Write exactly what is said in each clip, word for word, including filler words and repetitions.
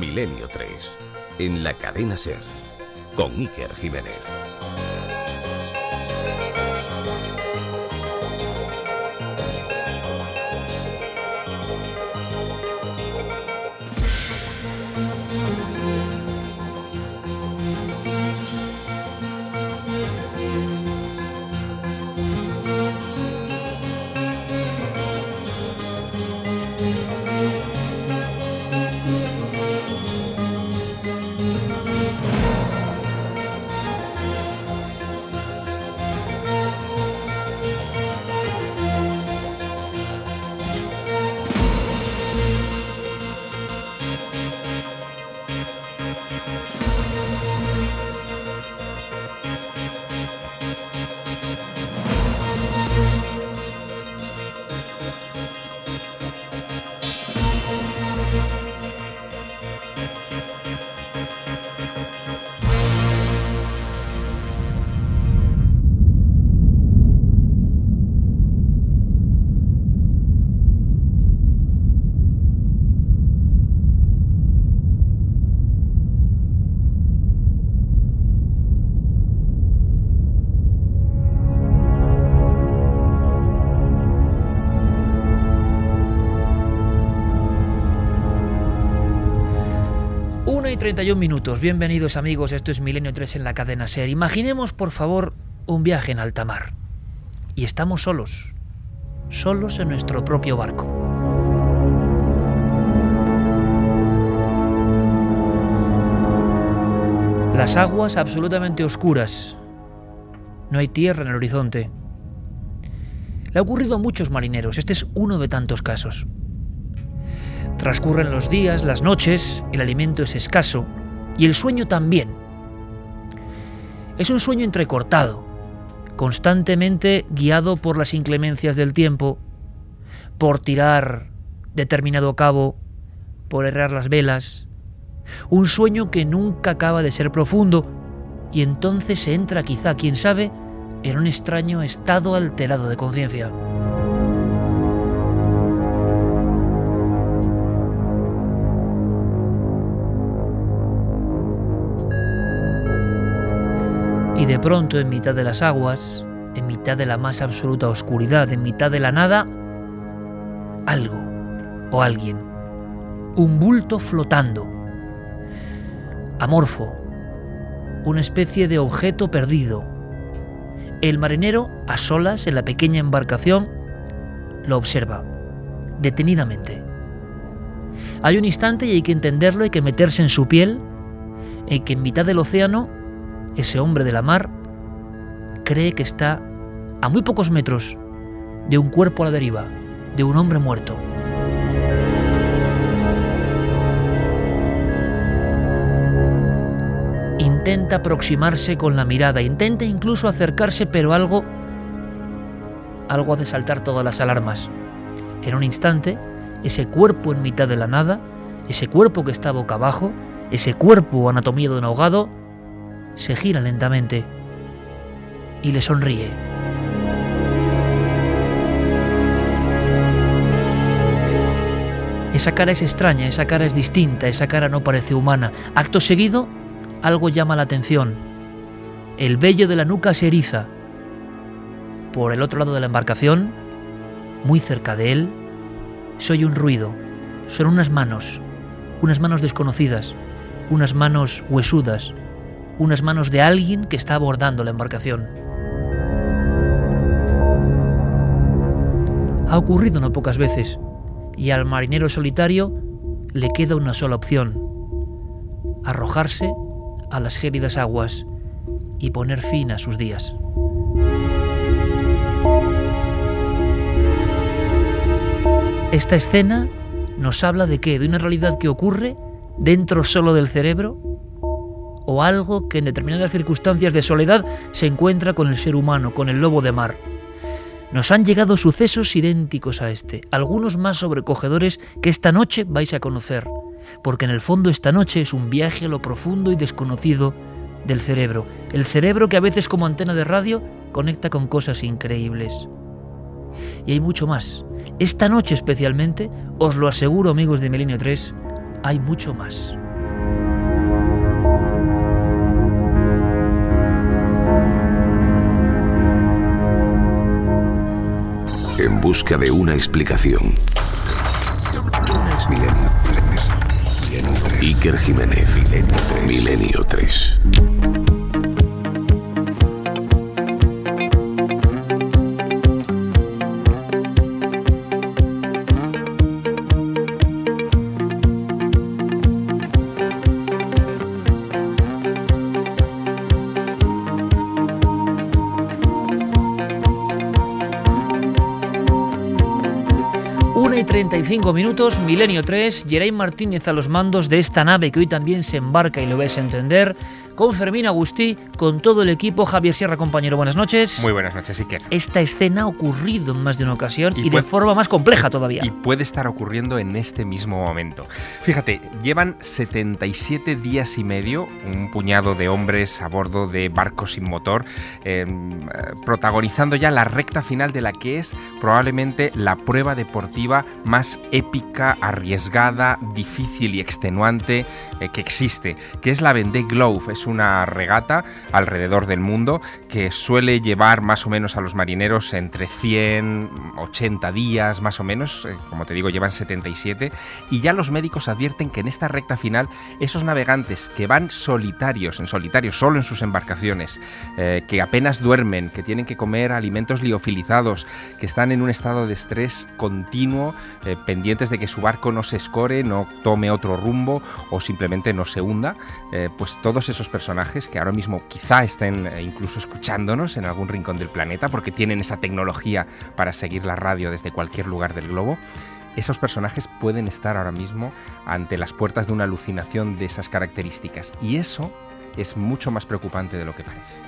Milenio tres, en la cadena SER, con Iker Jiménez. una y treinta y un minutos. Bienvenidos, amigos. Esto es Milenio tres en la cadena SER. Imaginemos, por favor, un viaje en alta mar. Y estamos solos. Solos en nuestro propio barco. Las aguas absolutamente oscuras. No hay tierra en el horizonte. Le ha ocurrido a muchos marineros. Este es uno de tantos casos. Transcurren los días, las noches, el alimento es escaso y el sueño también. Es un sueño entrecortado, constantemente guiado por las inclemencias del tiempo, por tirar determinado cabo, por errar las velas. Un sueño que nunca acaba de ser profundo y entonces se entra, quizá, quién sabe, en un extraño estado alterado de conciencia. Y de pronto, en mitad de las aguas, en mitad de la más absoluta oscuridad, en mitad de la nada, algo o alguien, un bulto flotando, amorfo, una especie de objeto perdido. El marinero, a solas en la pequeña embarcación, lo observa, detenidamente. Hay un instante y hay que entenderlo, hay que meterse en su piel, en que en mitad del océano, ese hombre de la mar cree que está a muy pocos metros de un cuerpo a la deriva, de un hombre muerto. Intenta aproximarse con la mirada, intenta incluso acercarse, pero algo, algo hace saltar todas las alarmas. En un instante, ese cuerpo en mitad de la nada, ese cuerpo que está boca abajo, ese cuerpo anatomía de un ahogado, se gira lentamente y le sonríe. Esa cara es extraña, esa cara es distinta, esa cara no parece humana. Acto seguido, algo llama la atención. El vello de la nuca se eriza. Por el otro lado de la embarcación, muy cerca de él, se oye un ruido. Son unas manos, unas manos desconocidas, unas manos huesudas, unas manos de alguien que está abordando la embarcación. Ha ocurrido no pocas veces, y al marinero solitario le queda una sola opción: arrojarse a las gélidas aguas y poner fin a sus días. Esta escena nos habla de qué, de una realidad que ocurre dentro solo del cerebro, o algo que en determinadas circunstancias de soledad se encuentra con el ser humano, con el lobo de mar. Nos han llegado sucesos idénticos a este, algunos más sobrecogedores que esta noche vais a conocer, porque en el fondo esta noche es un viaje a lo profundo y desconocido del cerebro, el cerebro que a veces, como antena de radio, conecta con cosas increíbles. Y hay mucho más. Esta noche especialmente, os lo aseguro, amigos de Milenio tres, hay mucho más. en busca de una explicación. Iker Jiménez, Milenio tres. treinta y cinco minutos, Milenio tres, Geray Martínez a los mandos de esta nave que hoy también se embarca y lo vais a entender, con Fermín Agustí, con todo el equipo. Javier Sierra, compañero, buenas noches. Muy buenas noches, Iker. Esta escena ha ocurrido en más de una ocasión y, y puede, de forma más compleja todavía. Y puede estar ocurriendo en este mismo momento. Fíjate, llevan setenta y siete días y medio, un puñado de hombres a bordo de barcos sin motor, eh, protagonizando ya la recta final de la que es probablemente la prueba deportiva más épica, arriesgada, difícil y extenuante eh, que existe, que es la Vendée Globe. Es una regata alrededor del mundo que suele llevar más o menos a los marineros entre cien, ochenta días más o menos, eh, como te digo, llevan setenta y siete, y ya los médicos advierten que en esta recta final esos navegantes que van solitarios, en solitario, solo en sus embarcaciones, eh, que apenas duermen, que tienen que comer alimentos liofilizados, que están en un estado de estrés continuo, eh, pendientes de que su barco no se escore, no tome otro rumbo o simplemente no se hunda, eh, pues todos esos personajes que ahora mismo quizá estén eh, incluso escuchándonos en algún rincón del planeta porque tienen esa tecnología para seguir la radio desde cualquier lugar del globo, esos personajes pueden estar ahora mismo ante las puertas de una alucinación de esas características, y eso es mucho más preocupante de lo que parece.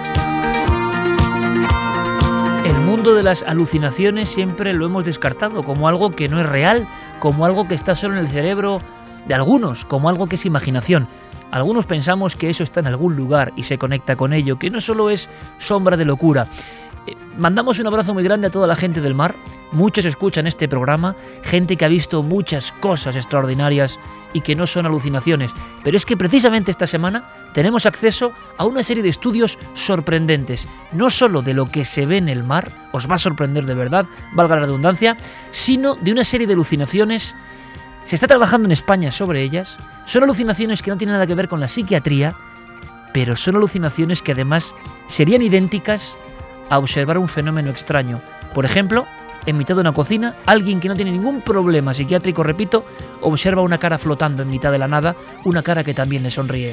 El mundo de las alucinaciones siempre lo hemos descartado como algo que no es real, como algo que está solo en el cerebro de algunos, como algo que es imaginación. Algunos pensamos que eso está en algún lugar y se conecta con ello, que no solo es sombra de locura. Eh, mandamos un abrazo muy grande a toda la gente del mar. Muchos escuchan este programa, gente que ha visto muchas cosas extraordinarias y que no son alucinaciones. Pero es que precisamente esta semana tenemos acceso a una serie de estudios sorprendentes, no solo de lo que se ve en el mar, os va a sorprender de verdad, valga la redundancia, sino de una serie de alucinaciones. Se está trabajando en España sobre ellas. Son alucinaciones que no tienen nada que ver con la psiquiatría, pero son alucinaciones que además serían idénticas a observar un fenómeno extraño. Por ejemplo, en mitad de una cocina, alguien que no tiene ningún problema psiquiátrico, repito, observa una cara flotando en mitad de la nada, una cara que también le sonríe.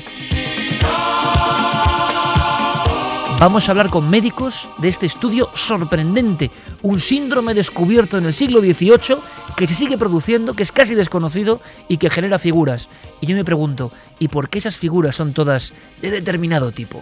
Vamos a hablar con médicos de este estudio sorprendente, un síndrome descubierto en el siglo dieciocho que se sigue produciendo, que es casi desconocido y que genera figuras. Y yo me pregunto, ¿y por qué esas figuras son todas de determinado tipo?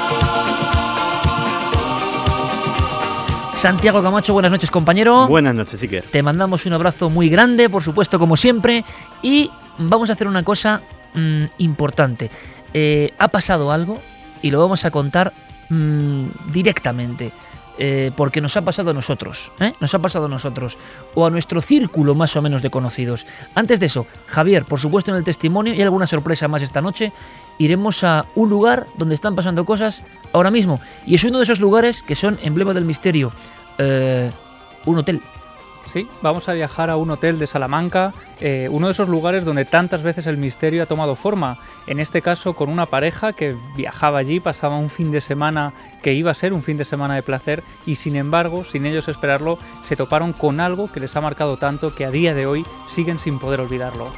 Santiago Camacho, buenas noches, compañero. Buenas noches, Iker. Te mandamos un abrazo muy grande, por supuesto, como siempre, y vamos a hacer una cosa mmm, importante. Eh, ha pasado algo y lo vamos a contar mmm, directamente, eh, porque nos ha pasado a nosotros, ¿eh? Nos ha pasado a nosotros, o a nuestro círculo más o menos de conocidos. Antes de eso, Javier, por supuesto, en el testimonio, y alguna sorpresa más esta noche, iremos a un lugar donde están pasando cosas ahora mismo, y es uno de esos lugares que son emblema del misterio, eh, un hotel. Sí, vamos a viajar a un hotel de Salamanca, eh, uno de esos lugares donde tantas veces el misterio ha tomado forma, en este caso con una pareja que viajaba allí, pasaba un fin de semana que iba a ser un fin de semana de placer, y sin embargo, sin ellos esperarlo, se toparon con algo que les ha marcado tanto que a día de hoy siguen sin poder olvidarlo.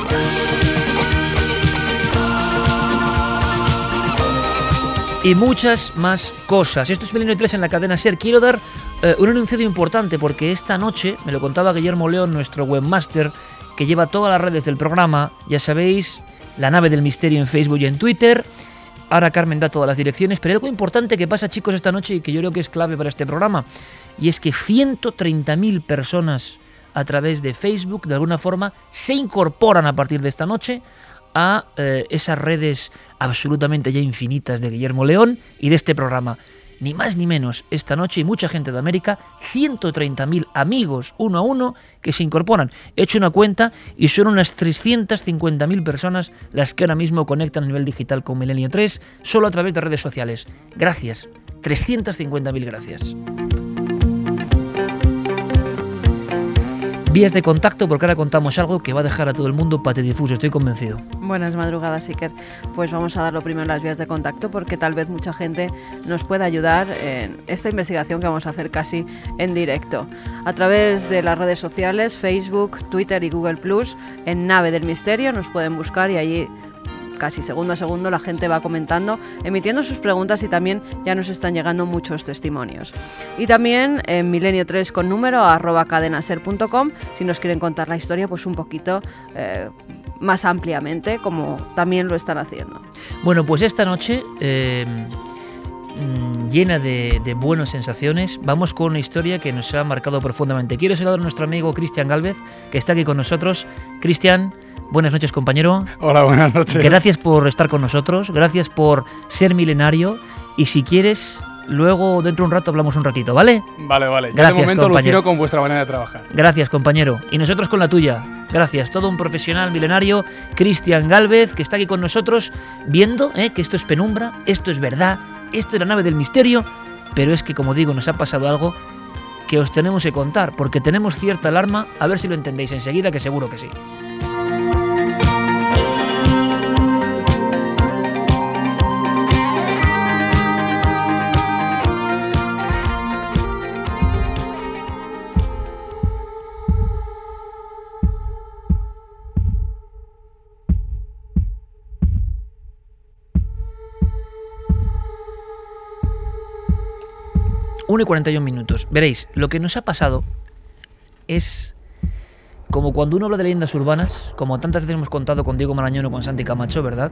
Y muchas más cosas. Esto es Milenio tres en la cadena SER. Quiero dar eh, un anunciado importante porque esta noche, me lo contaba Guillermo León, nuestro webmaster, que lleva todas las redes del programa, ya sabéis, La Nave del Misterio en Facebook y en Twitter. Ahora Carmen da todas las direcciones, pero hay algo importante que pasa, chicos, esta noche y que yo creo que es clave para este programa, y es que ciento treinta mil personas a través de Facebook, de alguna forma, se incorporan a partir de esta noche a eh, esas redes absolutamente ya infinitas de Guillermo León y de este programa. Ni más ni menos, esta noche, y mucha gente de América, ciento treinta mil amigos uno a uno que se incorporan. He hecho una cuenta y son unas trescientas cincuenta mil personas las que ahora mismo conectan a nivel digital con Milenio tres, solo a través de redes sociales. Gracias, trescientas cincuenta mil gracias. vías de contacto, porque ahora contamos algo que va a dejar a todo el mundo patidifuso, estoy convencido. Buenas madrugadas, Iker. Pues vamos a dar lo primero las vías de contacto, porque tal vez mucha gente nos pueda ayudar en esta investigación que vamos a hacer casi en directo. A través de las redes sociales, Facebook, Twitter y Google plus, en Nave del Misterio nos pueden buscar y allí casi segundo a segundo la gente va comentando, emitiendo sus preguntas y también ya nos están llegando muchos testimonios. Y también en milenio tres con número arroba cadenaser punto com si nos quieren contar la historia pues un poquito eh, más ampliamente, como también lo están haciendo. Bueno, pues esta noche, eh, llena de, de buenas sensaciones, vamos con una historia que nos ha marcado profundamente. Quiero saludar a nuestro amigo Cristian Gálvez, que está aquí con nosotros. Cristian, buenas noches, compañero. Hola, buenas noches. Gracias por estar con nosotros, gracias por ser milenario y si quieres, luego dentro de un rato hablamos un ratito, ¿vale? Vale, vale. Yo Gracias, de momento compañero. alucino con vuestra manera de trabajar. Gracias, compañero. Y nosotros con la tuya. Gracias. Todo un profesional milenario, Cristian Gálvez, que está aquí con nosotros viendo eh, que esto es penumbra, esto es verdad, esto es la nave del misterio, pero es que, como digo, nos ha pasado algo que os tenemos que contar, porque tenemos cierta alarma, a ver si lo entendéis enseguida, que seguro que sí. una y cuarenta y un minutos. Veréis, lo que nos ha pasado es como cuando uno habla de leyendas urbanas, como tantas veces hemos contado con Diego Marañón o con Santi Camacho, ¿verdad?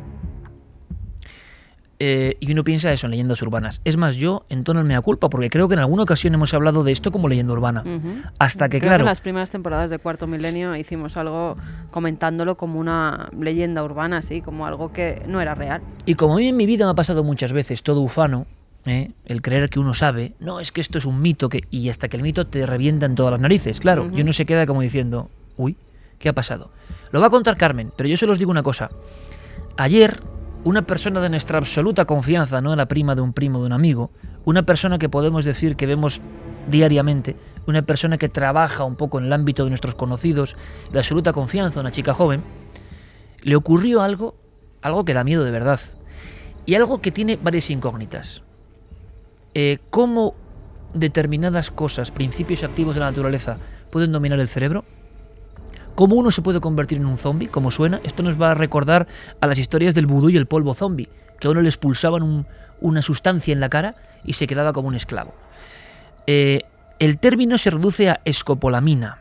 Eh, y uno piensa eso en leyendas urbanas. Es más, yo entono el mea culpa, porque creo que en alguna ocasión hemos hablado de esto como leyenda urbana. Uh-huh. Hasta que, creo claro... que en las primeras temporadas de Cuarto Milenio hicimos algo comentándolo como una leyenda urbana, así, como algo que no era real. Y como a mí en mi vida me ha pasado muchas veces, todo ufano, ¿Eh? el creer que uno sabe, no, es que esto es un mito, que y hasta que el mito te revienta en todas las narices, claro, uh-huh. y uno se queda como diciendo, uy, ¿qué ha pasado? Lo va a contar Carmen, pero yo solo os digo una cosa. Ayer, una persona de nuestra absoluta confianza, no la prima de un primo, de un amigo, una persona que podemos decir que vemos diariamente, una persona que trabaja un poco en el ámbito de nuestros conocidos, de absoluta confianza, una chica joven, le ocurrió algo, algo que da miedo de verdad, y algo que tiene varias incógnitas. Eh, ¿Cómo determinadas cosas, principios activos de la naturaleza, pueden dominar el cerebro? ¿Cómo uno se puede convertir en un zombie? ¿Cómo suena? Esto nos va a recordar a las historias del vudú y el polvo zombie, que a uno le expulsaban un, una sustancia en la cara y se quedaba como un esclavo. Eh, el término se reduce a escopolamina.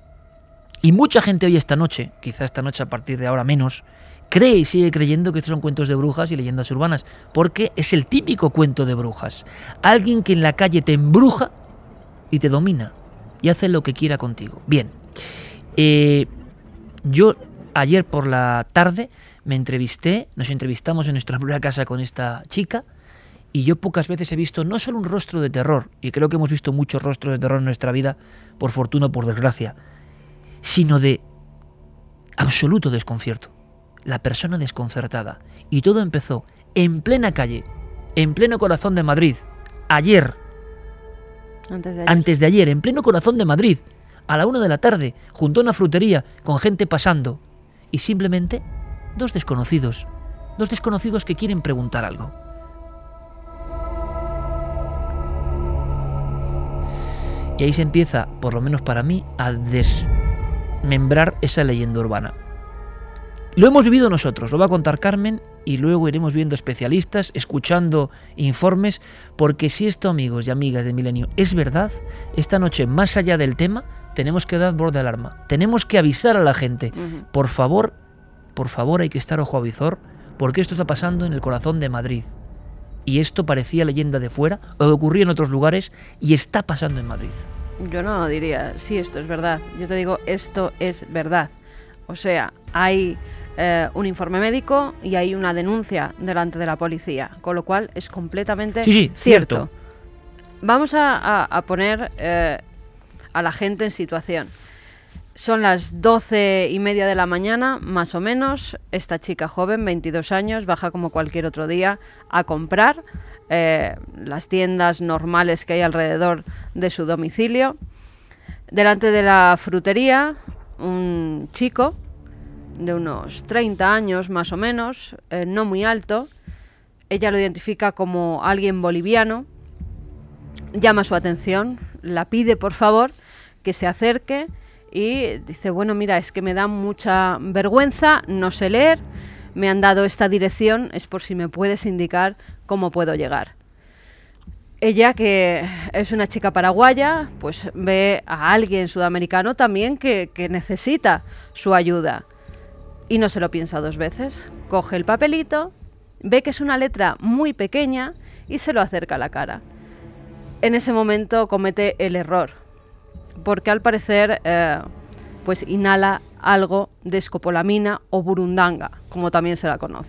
Y mucha gente hoy esta noche, quizá esta noche a partir de ahora menos, cree y sigue creyendo que estos son cuentos de brujas y leyendas urbanas, porque es el típico cuento de brujas. Alguien que en la calle te embruja y te domina y hace lo que quiera contigo. Bien, eh, yo ayer por la tarde me entrevisté, nos entrevistamos en nuestra propia casa con esta chica, y yo pocas veces he visto no solo un rostro de terror, y creo que hemos visto muchos rostros de terror en nuestra vida, por fortuna o por desgracia, sino de absoluto desconcierto. La persona desconcertada. Y todo empezó en plena calle, en pleno corazón de Madrid, ayer, antes de ayer, antes de ayer en pleno corazón de Madrid, a la una de la tarde, junto a una frutería, con gente pasando, y simplemente dos desconocidos, dos desconocidos que quieren preguntar algo. Y ahí se empieza, por lo menos para mí, a desmembrar esa leyenda urbana. Lo hemos vivido nosotros, lo va a contar Carmen, y luego iremos viendo especialistas, escuchando informes, porque si esto, amigos y amigas de Milenio, es verdad, esta noche, más allá del tema, tenemos que dar voz de alarma, tenemos que avisar a la gente, uh-huh. por favor, por favor hay que estar ojo a visor, porque esto está pasando en el corazón de Madrid, y esto parecía leyenda de fuera, o ocurría en otros lugares, y está pasando en Madrid. Yo no diría, sí, esto es verdad, yo te digo, esto es verdad, o sea, hay... Eh, un informe médico y hay una denuncia delante de la policía, con lo cual es completamente sí, sí, cierto. cierto. Vamos a, a, a poner eh, a la gente en situación. Son las doce y media de la mañana, más o menos. Esta chica joven, veintidós años, baja como cualquier otro día a comprar eh, las tiendas normales que hay alrededor de su domicilio. Delante de la frutería, un chico de unos treinta años más o menos, eh, no muy alto, ella lo identifica como alguien boliviano, llama su atención, la pide por favor que se acerque y dice, bueno, mira, es que me da mucha vergüenza, no sé leer, me han dado esta dirección, es por si me puedes indicar cómo puedo llegar. Ella, que es una chica paraguaya, pues ve a alguien sudamericano también que, que necesita su ayuda. Y no se lo piensa dos veces. Coge el papelito, ve que es una letra muy pequeña y se lo acerca a la cara. En ese momento comete el error, porque al parecer eh, pues inhala algo de escopolamina o burundanga, como también se la conoce.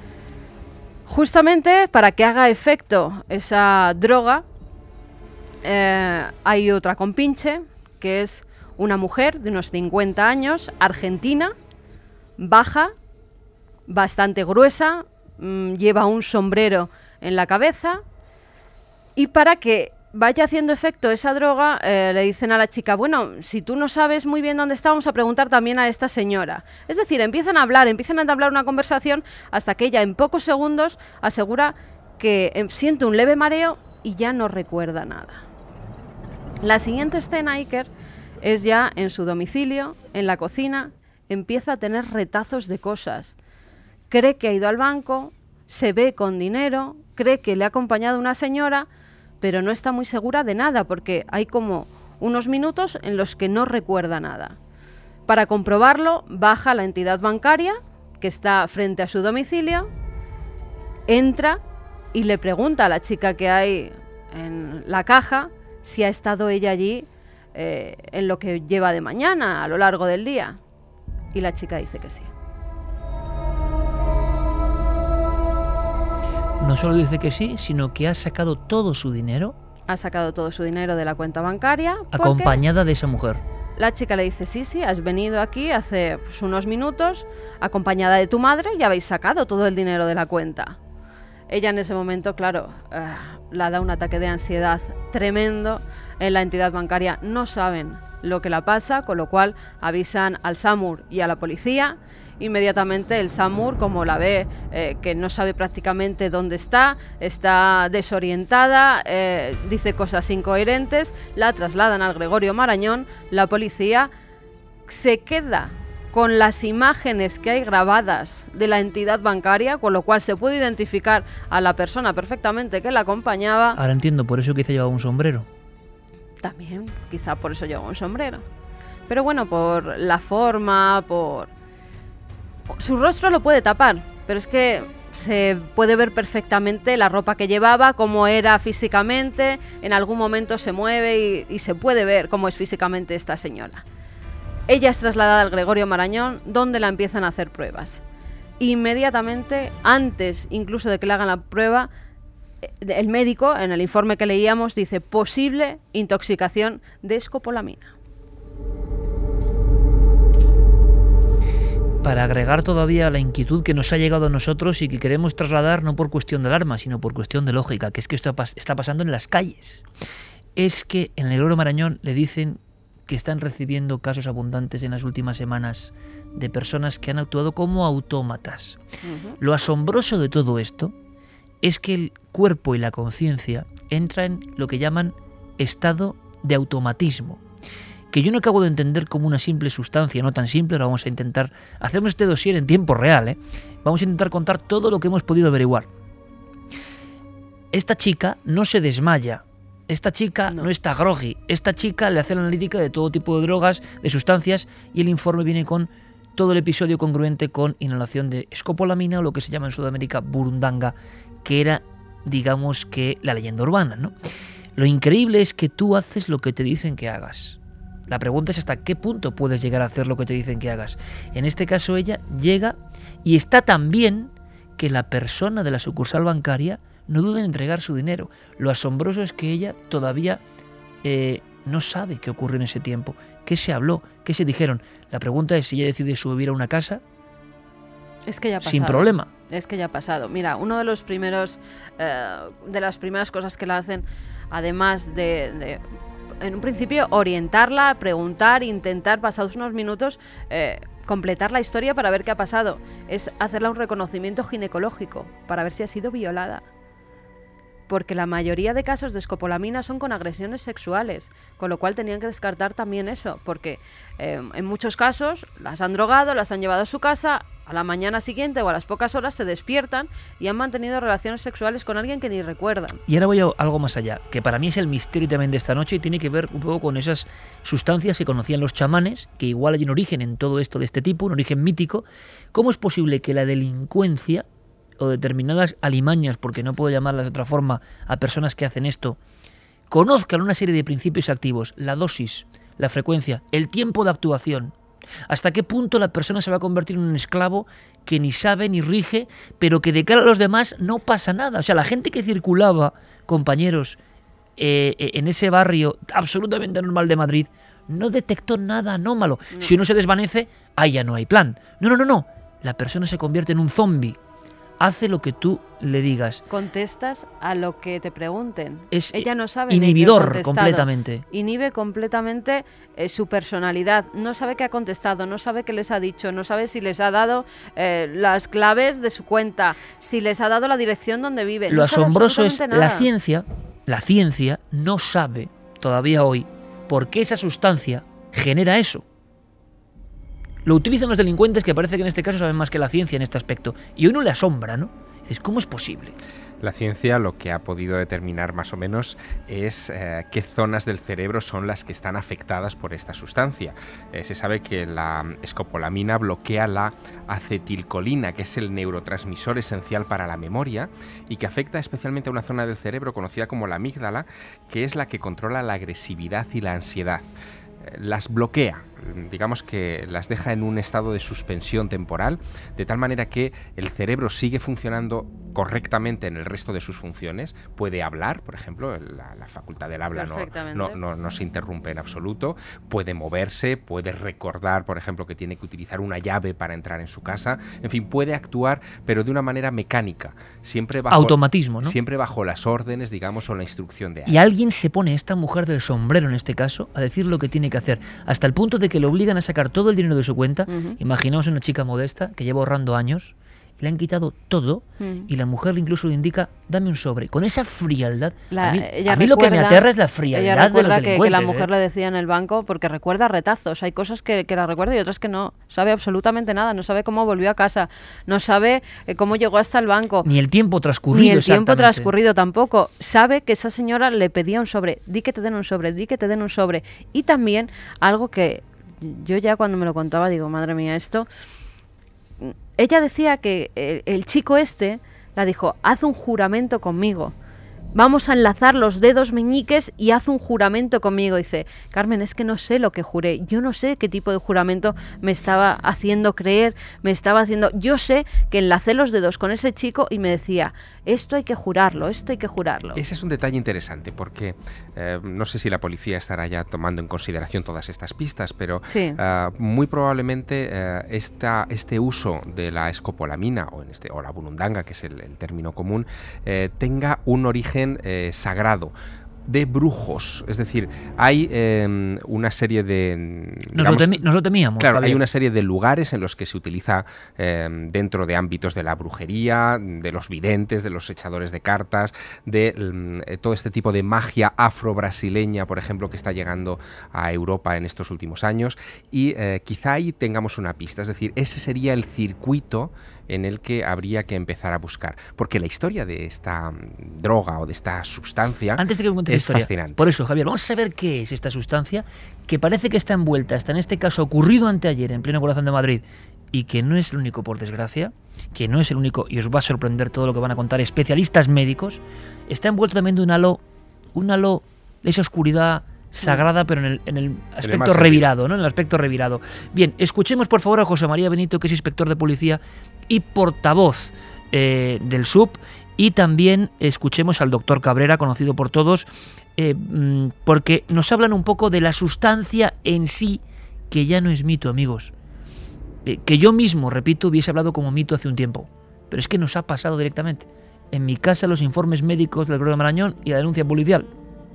Justamente para que haga efecto esa droga, eh, hay otra compinche, que es una mujer de unos cincuenta años, argentina, baja, bastante gruesa, mmm, lleva un sombrero en la cabeza, y para que vaya haciendo efecto esa droga, eh, le dicen a la chica, bueno, si tú no sabes muy bien dónde está, vamos a preguntar también a esta señora. Es decir, empiezan a hablar, empiezan a entablar una conversación hasta que ella en pocos segundos asegura que eh, siente un leve mareo y ya no recuerda nada. La siguiente escena, Iker, es ya en su domicilio, en la cocina, empieza a tener retazos de cosas. Cree que ha ido al banco, se ve con dinero, cree que le ha acompañado una señora, pero no está muy segura de nada, porque hay como unos minutos en los que no recuerda nada. Para comprobarlo, baja a la entidad bancaria, que está frente a su domicilio, entra y le pregunta a la chica que hay en la caja si ha estado ella allí eh, en lo que lleva de mañana, a lo largo del día. Y la chica dice que sí. No solo dice que sí, sino que ha sacado todo su dinero. Ha sacado todo su dinero de la cuenta bancaria. Acompañada de esa mujer. La chica le dice, sí, sí, has venido aquí hace pues, unos minutos, acompañada de tu madre, y habéis sacado todo el dinero de la cuenta. Ella en ese momento, claro, eh, la da un ataque de ansiedad tremendo. En la entidad bancaria no saben lo que la pasa, con lo cual avisan al SAMUR y a la policía. Inmediatamente el SAMUR, como la ve eh, que no sabe prácticamente dónde está, está desorientada, eh, dice cosas incoherentes, la trasladan al Gregorio Marañón. La policía se queda con las imágenes que hay grabadas de la entidad bancaria, con lo cual se puede identificar a la persona perfectamente que la acompañaba. Ahora entiendo, por eso quizá llevaba un sombrero. También, quizá por eso llevaba un sombrero. Pero bueno, por la forma, por... Su rostro lo puede tapar, pero es que se puede ver perfectamente la ropa que llevaba, cómo era físicamente, en algún momento se mueve y, y se puede ver cómo es físicamente esta señora. Ella es trasladada al Gregorio Marañón, donde la empiezan a hacer pruebas. Inmediatamente, antes incluso de que le hagan la prueba, el médico, en el informe que leíamos, dice posible intoxicación de escopolamina. Para agregar todavía la inquietud que nos ha llegado a nosotros y que queremos trasladar no por cuestión de alarma, sino por cuestión de lógica, que es que esto está pasando en las calles. Es que en el Gregorio Marañón le dicen que están recibiendo casos abundantes en las últimas semanas de personas que han actuado como autómatas. Uh-huh. Lo asombroso de todo esto es que el cuerpo y la conciencia entran en lo que llaman estado de automatismo, que yo no acabo de entender como una simple sustancia, no tan simple. Ahora vamos a intentar, hacemos este dossier en tiempo real, ¿eh? Vamos a intentar contar todo lo que hemos podido averiguar. Esta chica no se desmaya, esta chica no, no está groggy, esta chica le hace la analítica de todo tipo de drogas, de sustancias, y el informe viene con todo el episodio congruente con inhalación de escopolamina, o lo que se llama en Sudamérica burundanga, que era, digamos que, la leyenda urbana, ¿no? Lo increíble es que tú haces lo que te dicen que hagas. La pregunta es hasta qué punto puedes llegar a hacer lo que te dicen que hagas. En este caso ella llega y está tan bien que la persona de la sucursal bancaria no duda en entregar su dinero. Lo asombroso es que ella todavía eh, no sabe qué ocurrió en ese tiempo, qué se habló, qué se dijeron. La pregunta es si ella decide subir a una casa. Es que ya ha pasado. Sin problema. Es que ya ha pasado. Mira, uno de los primeros, eh, de las primeras cosas que la hacen, además de, de en un principio, orientarla, preguntar, intentar, pasados unos minutos, eh, completar la historia para ver qué ha pasado. Es hacerle un reconocimiento ginecológico para ver si ha sido violada. Porque la mayoría de casos de escopolamina son con agresiones sexuales, con lo cual tenían que descartar también eso, porque eh, en muchos casos las han drogado, las han llevado a su casa, a la mañana siguiente o a las pocas horas se despiertan y han mantenido relaciones sexuales con alguien que ni recuerdan. Y ahora voy a algo más allá, que para mí es el misterio también de esta noche y tiene que ver un poco con esas sustancias que conocían los chamanes, que igual hay un origen en todo esto de este tipo, un origen mítico. ¿Cómo es posible que la delincuencia o determinadas alimañas, porque no puedo llamarlas de otra forma, a personas que hacen esto, conozcan una serie de principios activos, la dosis, la frecuencia, el tiempo de actuación? ¿Hasta qué punto la persona se va a convertir en un esclavo que ni sabe ni rige, pero que de cara a los demás no pasa nada? O sea, la gente que circulaba, compañeros, eh, en ese barrio absolutamente normal de Madrid, no detectó nada anómalo. No. Si uno se desvanece, ahí ya no hay plan. No, no, no, no. La persona se convierte en un zombie. Hace lo que tú le digas. Contestas a lo que te pregunten. Es Ella no sabe inhibidor completamente. Inhibe completamente eh, su personalidad. No sabe qué ha contestado, no sabe qué les ha dicho, no sabe si les ha dado eh, las claves de su cuenta, si les ha dado la dirección donde vive. Lo no asombroso es nada. la ciencia, la ciencia no sabe todavía hoy por qué esa sustancia genera eso. Lo utilizan los delincuentes, que parece que en este caso saben más que la ciencia en este aspecto. Y a uno le asombra, ¿no? Dices, ¿cómo es posible? La ciencia lo que ha podido determinar más o menos es eh, qué zonas del cerebro son las que están afectadas por esta sustancia. Eh, se sabe que la escopolamina bloquea la acetilcolina, que es el neurotransmisor esencial para la memoria y que afecta especialmente a una zona del cerebro conocida como la amígdala, que es la que controla la agresividad y la ansiedad. Las bloquea, digamos que las deja en un estado de suspensión temporal, de tal manera que el cerebro sigue funcionando correctamente en el resto de sus funciones. Puede hablar, por ejemplo, la, la facultad del habla no, no, no, no se interrumpe en absoluto, puede moverse, puede recordar, por ejemplo, que tiene que utilizar una llave para entrar en su casa, en fin, puede actuar, pero de una manera mecánica, siempre bajo, automatismo, ¿no? Siempre bajo las órdenes, digamos, o la instrucción de alguien. Y alguien se pone, esta mujer del sombrero en este caso, a decir lo que tiene que hacer, hasta el punto de que le obligan a sacar todo el dinero de su cuenta. Uh-huh. Imaginaos una chica modesta que lleva ahorrando años, le han quitado todo, uh-huh. y la mujer incluso le indica, dame un sobre. Con esa frialdad, la, a mí, ella a mí recuerda, lo que me aterra es la frialdad ella recuerda de los delincuentes. Que, que la mujer ¿eh? le decía en el banco, porque recuerda retazos. Hay cosas que, que la recuerda y otras que no. Sabe absolutamente nada. No sabe cómo volvió a casa. No sabe eh, cómo llegó hasta el banco. Ni el tiempo transcurrido. Ni el tiempo transcurrido tampoco. Sabe que esa señora le pedía un sobre. Di que te den un sobre, di que te den un sobre. Y también algo que yo ya cuando me lo contaba digo, madre mía, esto... Ella decía que el, el chico este la dijo, haz un juramento conmigo. Vamos a enlazar los dedos meñiques y haz un juramento conmigo. Dice, Carmen, es que no sé lo que juré. Yo no sé qué tipo de juramento me estaba haciendo creer, me estaba haciendo... Yo sé que enlacé los dedos con ese chico y me decía, esto hay que jurarlo, esto hay que jurarlo. Ese es un detalle interesante porque eh, no sé si la policía estará ya tomando en consideración todas estas pistas, pero sí. uh, muy probablemente uh, esta, este uso de la escopolamina o, en este, o la burundanga, que es el, el término común, eh, tenga un origen Eh, sagrado, de brujos. Es decir, hay eh, una serie de... Nos, digamos, lo, temi- nos lo temíamos. Claro, Javier. Hay una serie de lugares en los que se utiliza eh, dentro de ámbitos de la brujería, de los videntes, de los echadores de cartas, de eh, todo este tipo de magia afro-brasileña, por ejemplo, que está llegando a Europa en estos últimos años. Y eh, quizá ahí tengamos una pista. Es decir, ese sería el circuito en el que habría que empezar a buscar. Porque la historia de esta droga o de esta sustancia... Antes de que me es historia. fascinante. Por eso, Javier, vamos a saber qué es esta sustancia que parece que está envuelta, está en este caso ocurrido anteayer en pleno corazón de Madrid y que no es el único, por desgracia, que no es el único, y os va a sorprender todo lo que van a contar especialistas médicos, está envuelto también de un halo, un halo de esa oscuridad sagrada, pero en el, en el aspecto revirado, ¿no? En el aspecto revirado. Bien, escuchemos por favor a José María Benito, que es inspector de policía y portavoz eh, del S U P, y también escuchemos al doctor Cabrera, conocido por todos, eh, porque nos hablan un poco de la sustancia en sí, que ya no es mito, amigos. Eh, que yo mismo, repito, hubiese hablado como mito hace un tiempo, pero es que nos ha pasado directamente. En mi casa los informes médicos del Gregorio Marañón y la denuncia policial.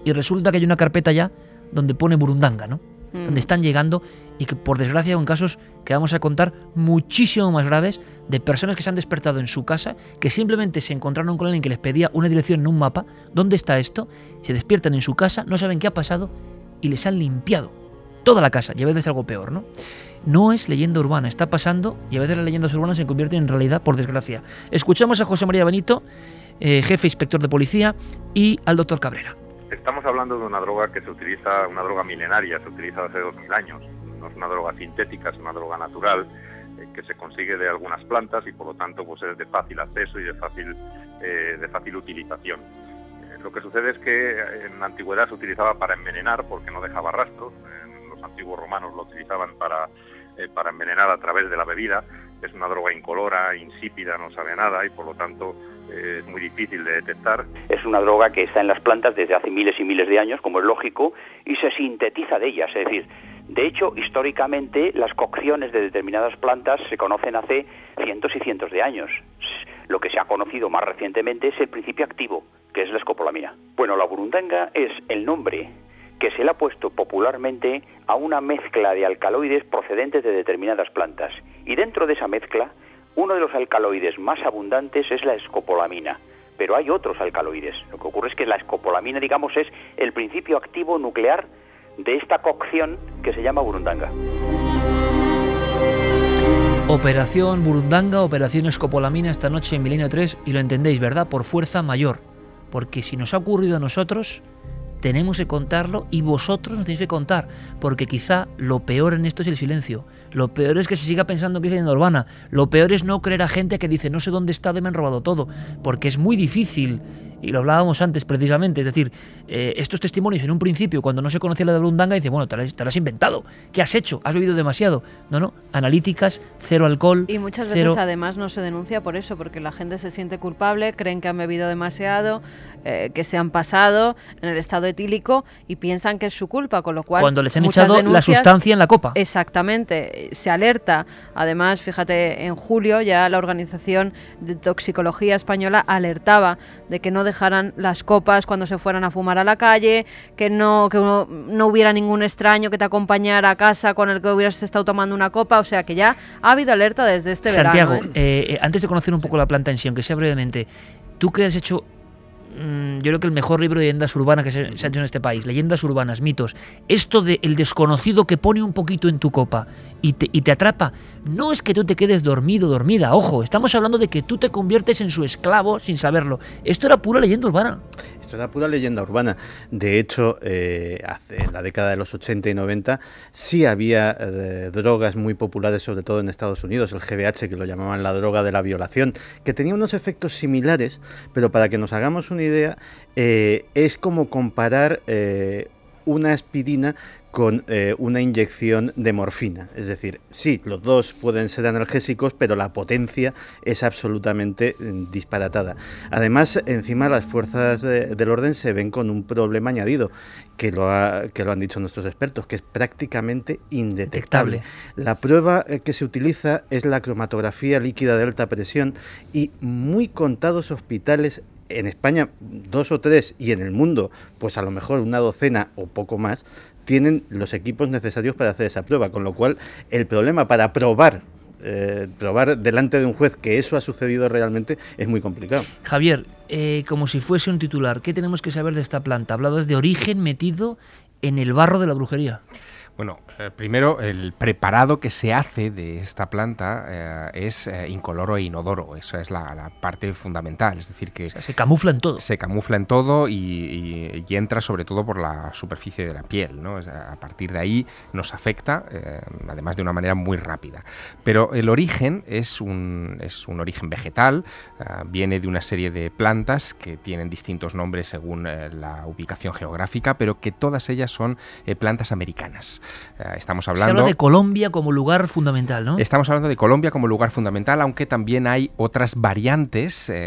y resulta que hay una carpeta ya donde pone burundanga, ¿no? Mm. Donde están llegando y que por desgracia en casos que vamos a contar muchísimo más graves de personas que se han despertado en su casa, que simplemente se encontraron con alguien que les pedía una dirección en un mapa, ¿dónde está esto? Se despiertan en su casa, no saben qué ha pasado y les han limpiado toda la casa, y a veces algo peor, ¿no? No es leyenda urbana, está pasando y a veces las leyendas urbanas se convierten en realidad, por desgracia. Escuchamos a José María Benito, eh, jefe inspector de policía, y al doctor Cabrera. Estamos hablando de una droga que se utiliza, una droga milenaria, se utiliza hace dos mil años. No es una droga sintética, es una droga natural eh, que se consigue de algunas plantas y por lo tanto pues es de fácil acceso y de fácil, eh, de fácil utilización. Eh, lo que sucede es que en la antigüedad se utilizaba para envenenar porque no dejaba rastros. Eh, los antiguos romanos lo utilizaban para, eh, para envenenar a través de la bebida. Es una droga incolora, insípida, no sabe a nada y por lo tanto eh, es muy difícil de detectar. Es una droga que está en las plantas desde hace miles y miles de años, como es lógico, y se sintetiza de ellas. Es decir, de hecho, históricamente las cocciones de determinadas plantas se conocen hace cientos y cientos de años. Lo que se ha conocido más recientemente es el principio activo, que es la escopolamina. Bueno, la burundanga es el nombre que se le ha puesto popularmente a una mezcla de alcaloides procedentes de determinadas plantas. Y dentro de esa mezcla, uno de los alcaloides más abundantes es la escopolamina. Pero hay otros alcaloides. Lo que ocurre es que la escopolamina, digamos, es el principio activo nuclear de esta cocción que se llama burundanga. Operación Burundanga, Operación Escopolamina esta noche en Milenio tres, y lo entendéis, ¿verdad? Por fuerza mayor. Porque si nos ha ocurrido a nosotros, tenemos que contarlo y vosotros nos tenéis que contar, porque quizá lo peor en esto es el silencio. Lo peor es que se siga pensando que es leyenda urbana. Lo peor es no creer a gente que dice no sé dónde he estado y me han robado todo, porque es muy difícil. Y lo hablábamos antes precisamente, es decir, eh, estos testimonios en un principio, cuando no se conocía la de burundanga, dice, bueno, te lo, has, te lo has inventado, ¿qué has hecho? ¿Has bebido demasiado? No, no, analíticas, cero alcohol. Y muchas cero... veces además no se denuncia por eso, porque la gente se siente culpable, creen que han bebido demasiado, eh, que se han pasado en el estado etílico y piensan que es su culpa, con lo cual... Cuando les han echado la sustancia en la copa. Exactamente, se alerta. Además, fíjate, en julio ya la Organización de Toxicología Española alertaba de que no dejaran las copas cuando se fueran a fumar a la calle, que no que no, no hubiera ningún extraño que te acompañara a casa con el que hubieras estado tomando una copa, o sea que ya ha habido alerta desde este Santiago, verano. Santiago, eh? eh, antes de conocer un poco la planta en sí, aunque sea brevemente, tú que has hecho, mmm, yo creo que el mejor libro de leyendas urbanas que se, se ha hecho en este país, leyendas urbanas, mitos, esto de el desconocido que pone un poquito en tu copa y te, y te atrapa, no es que tú te quedes dormido, dormida, ojo, estamos hablando de que tú te conviertes en su esclavo sin saberlo. Esto era pura leyenda urbana. Esto era pura leyenda urbana. De hecho, eh, hace, en la década de los ochenta y noventa sí había eh, drogas muy populares, sobre todo en Estados Unidos, el G B H, que lo llamaban la droga de la violación, que tenía unos efectos similares, pero para que nos hagamos una idea, eh, es como comparar eh, una aspirina con eh, una inyección de morfina. Es decir, sí, los dos pueden ser analgésicos, pero la potencia es absolutamente eh, disparatada. Además, encima las fuerzas de, del orden se ven con un problema añadido, que lo, ha, que lo han dicho nuestros expertos, que es prácticamente indetectable. Detectable. La prueba eh, que se utiliza es la cromatografía líquida de alta presión y muy contados hospitales, en España dos o tres y en el mundo pues a lo mejor una docena o poco más, tienen los equipos necesarios para hacer esa prueba, con lo cual el problema para probar eh, probar delante de un juez que eso ha sucedido realmente es muy complicado. Javier, eh, como si fuese un titular, ¿qué tenemos que saber de esta planta? Hablabas de origen metido en el barro de la brujería. Bueno, eh, primero, el preparado que se hace de esta planta eh, es eh, incoloro e inodoro. Esa es la, la parte fundamental. Es decir, que... O sea, se camufla en todo. Se camufla en todo y, y, y entra sobre todo por la superficie de la piel, ¿no? Es, a partir de ahí nos afecta, eh, además de una manera muy rápida. Pero el origen es un, es un origen vegetal, eh, viene de una serie de plantas que tienen distintos nombres según eh, la ubicación geográfica, pero que todas ellas son eh, plantas americanas. Estamos hablando... Se habla de Colombia como lugar fundamental, ¿no? Estamos hablando de Colombia como lugar fundamental, aunque también hay otras variantes, eh,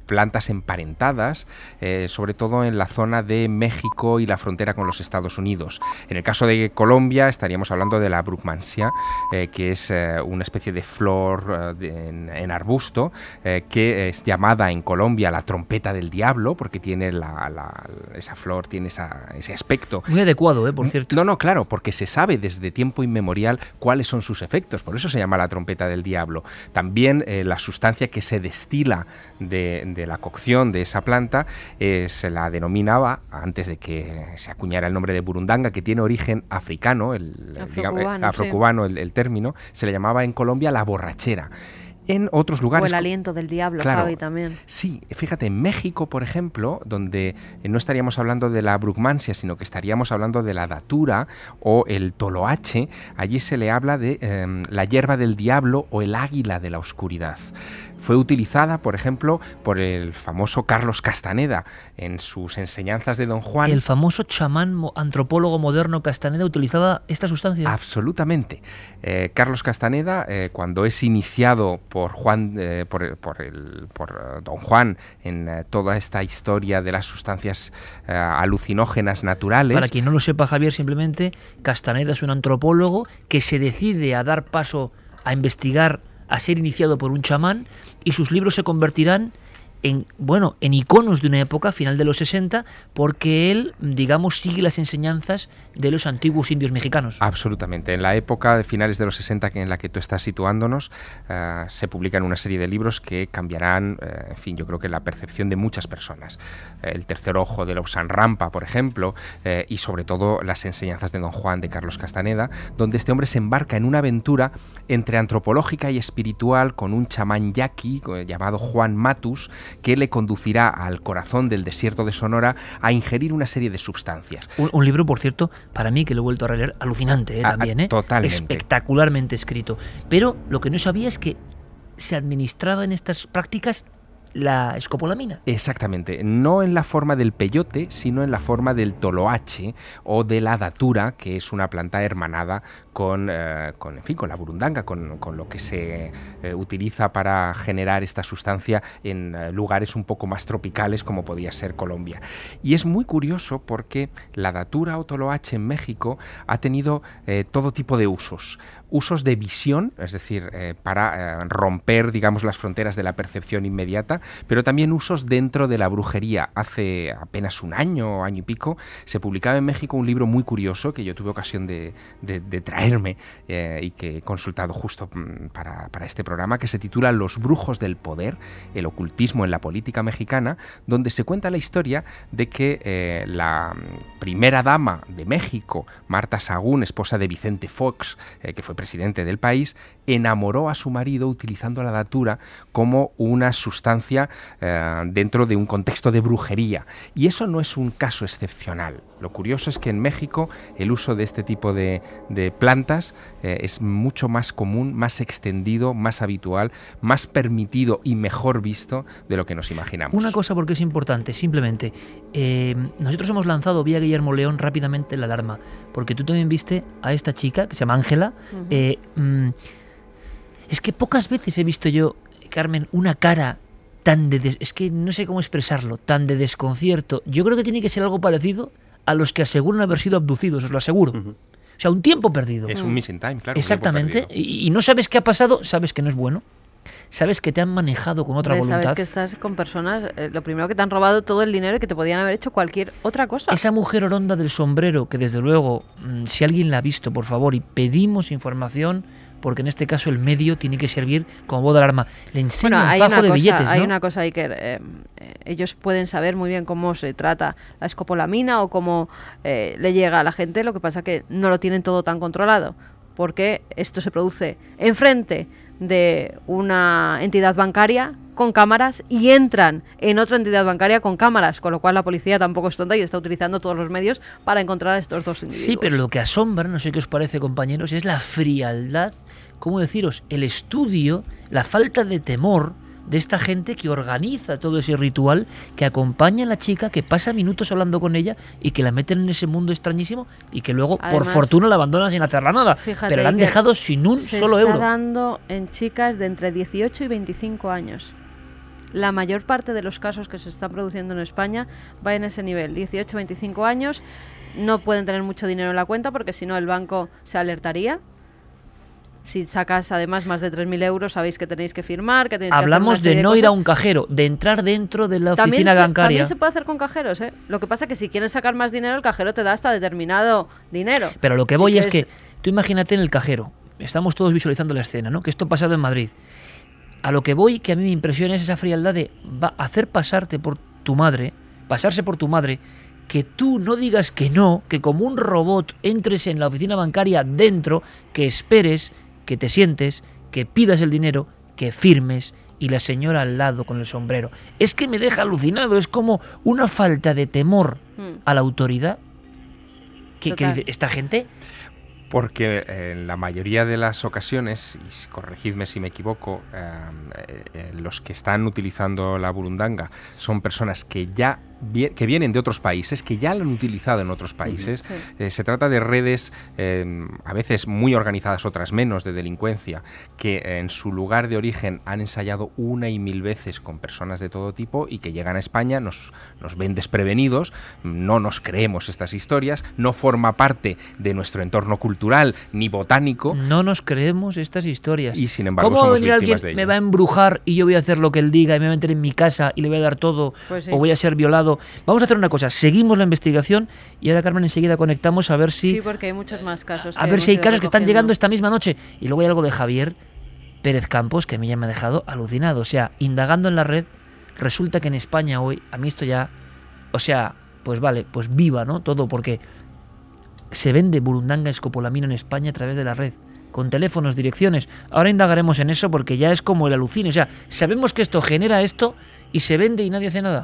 plantas emparentadas, eh, sobre todo en la zona de México y la frontera con los Estados Unidos. En el caso de Colombia estaríamos hablando de la Brugmansia, eh, que es eh, una especie de flor eh, de, en, en arbusto, eh, que es llamada en Colombia la trompeta del diablo, porque tiene la, la, esa flor, tiene esa, ese aspecto. Muy adecuado, ¿eh? Por cierto. No, no, claro, porque se sabe desde tiempo inmemorial cuáles son sus efectos, por eso se llama la trompeta del diablo. También eh, la sustancia que se destila de, de la cocción de esa planta eh, se la denominaba, antes de que se acuñara el nombre de burundanga, que tiene origen africano, el, afrocubano, digamos, eh, afrocubano sí. el, el término, se le llamaba en Colombia la borrachera. En otros lugares... O el aliento del diablo, claro, Javi, también. Sí, fíjate, en México, por ejemplo, donde no estaríamos hablando de la brugmansia, sino que estaríamos hablando de la datura o el toloache, allí se le habla de eh, la hierba del diablo o el águila de la oscuridad. Fue utilizada, por ejemplo, por el famoso Carlos Castaneda en sus enseñanzas de Don Juan. El famoso chamán antropólogo moderno Castaneda utilizaba esta sustancia. Absolutamente. Eh, Carlos Castaneda, eh, cuando es iniciado por Juan, eh, por, por, el, por uh, Don Juan en uh, toda esta historia de las sustancias uh, alucinógenas naturales. Para quien no lo sepa, Javier, simplemente Castaneda es un antropólogo que se decide a dar paso a investigar, a ser iniciado por un chamán, y sus libros se convertirán en, bueno, en iconos de una época, final de los sesenta, porque él, digamos, sigue las enseñanzas de los antiguos indios mexicanos. Absolutamente. En la época de finales de los sesenta en la que tú estás situándonos, uh, se publican una serie de libros que cambiarán, uh, en fin, yo creo que la percepción de muchas personas. El tercer ojo de Lobsang Rampa, por ejemplo, uh, y sobre todo las enseñanzas de Don Juan de Carlos Castaneda, donde este hombre se embarca en una aventura entre antropológica y espiritual con un chamán yaqui uh, llamado Juan Matus, que le conducirá al corazón del desierto de Sonora a ingerir una serie de sustancias. Un, un libro, por cierto, para mí, que lo he vuelto a releer, alucinante, ¿eh? Ah, también, ¿eh? Totalmente. Espectacularmente escrito. Pero lo que no sabía es que se administraba en estas prácticas la escopolamina. Exactamente, no en la forma del peyote, sino en la forma del toloache o de la datura, que es una planta hermanada con, eh, con, en fin, con la burundanga, con, con lo que se eh, utiliza para generar esta sustancia en eh, lugares un poco más tropicales, como podía ser Colombia. Y es muy curioso porque la datura o toloache en México ha tenido eh, todo tipo de usos. Usos de visión, es decir, eh, para eh, romper, digamos, las fronteras de la percepción inmediata, pero también usos dentro de la brujería. Hace apenas un año, año y pico, se publicaba en México un libro muy curioso que yo tuve ocasión de, de, de traerme eh, y que he consultado justo para, para este programa, que se titula Los brujos del poder, el ocultismo en la política mexicana, donde se cuenta la historia de que eh, la primera dama de México, Marta Sagún, esposa de Vicente Fox, eh, que fue presidente del país, enamoró a su marido utilizando la datura como una sustancia eh, dentro de un contexto de brujería. Y eso no es un caso excepcional. Lo curioso es que en México el uso de este tipo de, de plantas eh, es mucho más común, más extendido, más habitual, más permitido y mejor visto de lo que nos imaginamos. Una cosa, porque es importante, simplemente, eh, nosotros hemos lanzado vía Guillermo León rápidamente la alarma, porque tú también viste a esta chica, que se llama Ángela. Uh-huh. eh, mm, es que pocas veces he visto yo, Carmen, una cara tan de... Des- es que no sé cómo expresarlo, tan de desconcierto. Yo creo que tiene que ser algo parecido a los que aseguran haber sido abducidos, os lo aseguro. Uh-huh. O sea, un tiempo perdido. Es un missing time, claro. Exactamente. Y, y no sabes qué ha pasado, sabes que no es bueno. Sabes que te han manejado con otra voluntad. Sabes que estás con personas, eh, lo primero que te han robado todo el dinero y que te podían haber hecho cualquier otra cosa. Esa mujer oronda del sombrero, que desde luego, si alguien la ha visto, por favor, y pedimos información, porque en este caso el medio tiene que servir como voz de alarma. Le enseño bueno, un fajo de cosa, billetes, ¿no? Hay una cosa ahí que eh, ellos pueden saber muy bien cómo se trata la escopolamina o cómo eh, le llega a la gente, lo que pasa que no lo tienen todo tan controlado, porque esto se produce enfrente de una entidad bancaria con cámaras y entran en otra entidad bancaria con cámaras, con lo cual la policía tampoco es tonta y está utilizando todos los medios para encontrar a estos dos individuos. Sí, pero lo que asombra, no sé qué os parece, compañeros, es la frialdad, ¿cómo deciros? El estudio, la falta de temor de esta gente que organiza todo ese ritual, que acompaña a la chica, que pasa minutos hablando con ella y que la meten en ese mundo extrañísimo y que luego, además, por fortuna, la abandonan sin hacerla nada. Pero la han dejado sin un solo euro. Se está dando en chicas de entre dieciocho y veinticinco años. La mayor parte de los casos que se están produciendo en España va en ese nivel, dieciocho a veinticinco años, no pueden tener mucho dinero en la cuenta porque si no el banco se alertaría. Si sacas además más de tres mil euros, sabéis que tenéis que firmar, que tenéis Hablamos que hacer una serie de no de ir a cosas. un cajero, de entrar dentro de la También oficina se, bancaria. También se puede hacer con cajeros, ¿eh? Lo que pasa es que si quieres sacar más dinero, el cajero te da hasta determinado dinero. Pero lo que Si voy quieres... es que, tú imagínate en el cajero, estamos todos visualizando la escena, ¿no? Que esto ha pasado en Madrid. A lo que voy, que a mí me impresiona es esa frialdad de va a hacer pasarte por tu madre, pasarse por tu madre, que tú no digas que no, que como un robot entres en la oficina bancaria dentro, que esperes, que te sientes, que pidas el dinero, que firmes, y la señora al lado con el sombrero. Es que me deja alucinado, es como una falta de temor Mm. a la autoridad que, que Total. dice, esta gente... Porque eh, en la mayoría de las ocasiones, y corregidme si me equivoco, eh, eh, los que están utilizando la burundanga son personas que ya vi- que vienen de otros países, que ya lo han utilizado en otros países. Sí. Eh, se trata de redes, eh, a veces muy organizadas, otras menos, de delincuencia, que eh, en su lugar de origen han ensayado una y mil veces con personas de todo tipo y que llegan a España, nos, nos ven desprevenidos, no nos creemos estas historias, no forma parte de nuestro entorno cultural ni botánico. No nos creemos estas historias. Y sin embargo ¿Cómo va a somos venir alguien, víctimas de ello? me va a embrujar y yo voy a hacer lo que él diga y me voy a meter en mi casa y le voy a dar todo Pues sí. o voy a ser violado? Vamos a hacer una cosa, seguimos la investigación y ahora, Carmen, enseguida conectamos a ver si Sí, porque hay muchos más casos. a que ver hemos si hay ido casos que están recogiendo. llegando esta misma noche. Y luego hay algo de Javier Pérez Campos que a mí ya me ha dejado alucinado. O sea, indagando en la red, resulta que en España hoy, a mí esto ya, o sea, pues vale, pues viva, ¿no? Todo, porque se vende burundanga escopolamina en España a través de la red, con teléfonos, direcciones. Ahora indagaremos en eso porque ya es como el alucine. O sea, sabemos que esto genera esto y se vende y nadie hace nada.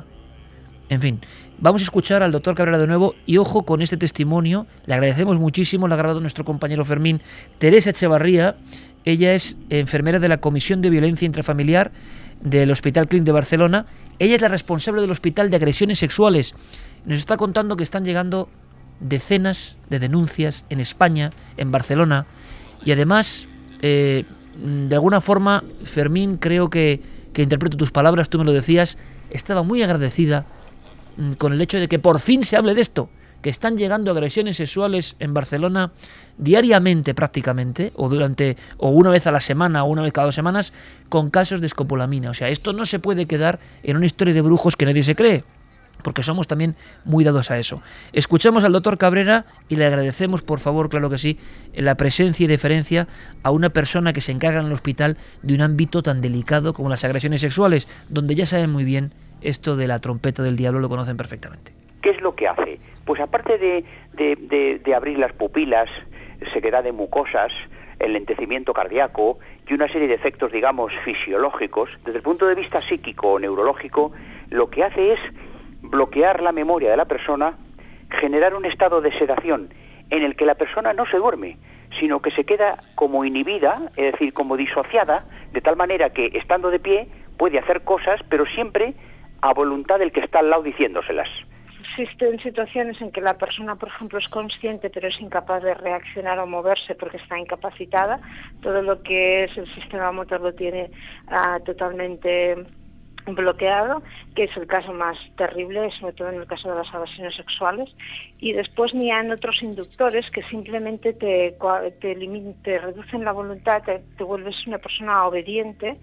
En fin, vamos a escuchar al doctor Cabrera de nuevo y ojo con este testimonio. Le agradecemos muchísimo, lo ha grabado nuestro compañero Fermín. Teresa Echevarría, ella es enfermera de la Comisión de Violencia Intrafamiliar del Hospital Clínic de Barcelona. Ella es la responsable del Hospital de Agresiones Sexuales. Nos está contando que están llegando decenas de denuncias en España, en Barcelona, y además, eh, de alguna forma, Fermín, creo que, que interpreto tus palabras, tú me lo decías, estaba muy agradecida mm, con el hecho de que por fin se hable de esto, que están llegando agresiones sexuales en Barcelona diariamente prácticamente, o durante o una vez a la semana o una vez cada dos semanas, con casos de escopolamina. O sea, esto no se puede quedar en una historia de brujos que nadie se cree, porque somos también muy dados a eso. Escuchamos al doctor Cabrera y le agradecemos, por favor, claro que sí, la presencia y deferencia a una persona que se encarga en el hospital de un ámbito tan delicado como las agresiones sexuales, donde ya saben muy bien esto de la trompeta del diablo, lo conocen perfectamente. ¿Qué es lo que hace? Pues aparte de, de, de, de abrir las pupilas, sequedad de mucosas, el lentecimiento cardíaco y una serie de efectos, digamos, fisiológicos, desde el punto de vista psíquico o neurológico, lo que hace es bloquear la memoria de la persona, generar un estado de sedación en el que la persona no se duerme, sino que se queda como inhibida, es decir, como disociada, de tal manera que estando de pie puede hacer cosas, pero siempre a voluntad del que está al lado diciéndoselas. Existen situaciones en que la persona, por ejemplo, es consciente pero es incapaz de reaccionar o moverse porque está incapacitada. Todo lo que es el sistema motor lo tiene uh, totalmente bloqueado, que es el caso más terrible, sobre todo en el caso de las agresiones sexuales. Y después ni hay otros inductores que simplemente te, te, limit, te reducen la voluntad, te, te vuelves una persona obediente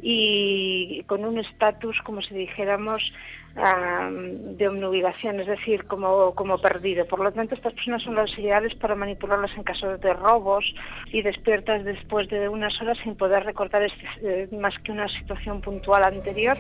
y con un estatus, como si dijéramos, Um, de obnubilación, es decir, como, como perdido. Por lo tanto, estas personas son las ideales para manipularlas en caso de robos y despiertas después de unas horas sin poder recordar este, eh, más que una situación puntual anterior.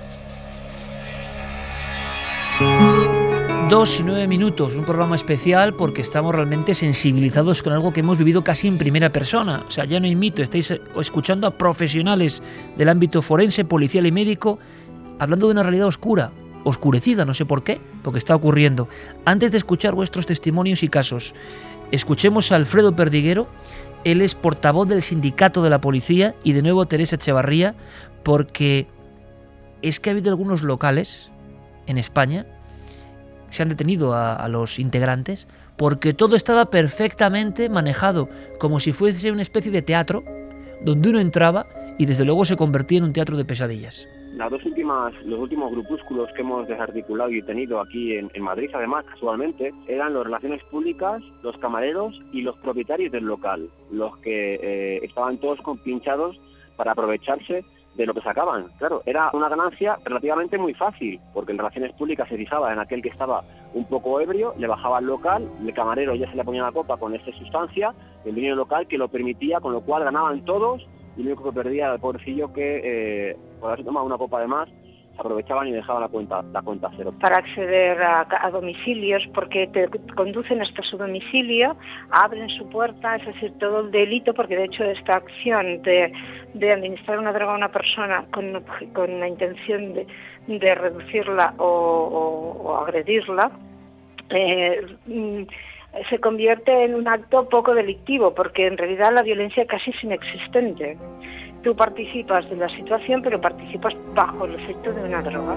Dos y nueve minutos, un programa especial porque estamos realmente sensibilizados con algo que hemos vivido casi en primera persona. O sea, ya no hay mito, estáis escuchando a profesionales del ámbito forense, policial y médico hablando de una realidad oscura, oscurecida, no sé por qué, porque está ocurriendo. Antes de escuchar vuestros testimonios y casos, escuchemos a Alfredo Perdiguero. Él es portavoz del sindicato de la policía, y de nuevo Teresa Echevarría, porque es que ha habido algunos locales en España, se han detenido a, a los integrantes, porque todo estaba perfectamente manejado, como si fuese una especie de teatro, donde uno entraba y desde luego se convertía en un teatro de pesadillas. las dos últimas, los últimos grupúsculos que hemos desarticulado y tenido aquí en, en Madrid, además, casualmente, eran las relaciones públicas, los camareros y los propietarios del local, los que eh, estaban todos compinchados para aprovecharse de lo que sacaban. Claro, era una ganancia relativamente muy fácil, porque en relaciones públicas se fijaba en aquel que estaba un poco ebrio, le bajaba al local, el camarero ya se le ponía la copa con esta sustancia, el dueño local que lo permitía, con lo cual ganaban todos, y lo único que perdía era el pobrecillo que eh, por haberse tomado una copa de más, se aprovechaban y dejaban la cuenta la cuenta cero. Para acceder a, a domicilios, porque te conducen hasta su domicilio, abren su puerta, es decir, todo el delito, porque de hecho esta acción de, de administrar una droga a una persona con, con la intención de, de reducirla o, o, o agredirla, eh, se convierte en un acto poco delictivo, porque en realidad la violencia casi es inexistente. Tú participas de la situación, pero participas bajo el efecto de una droga.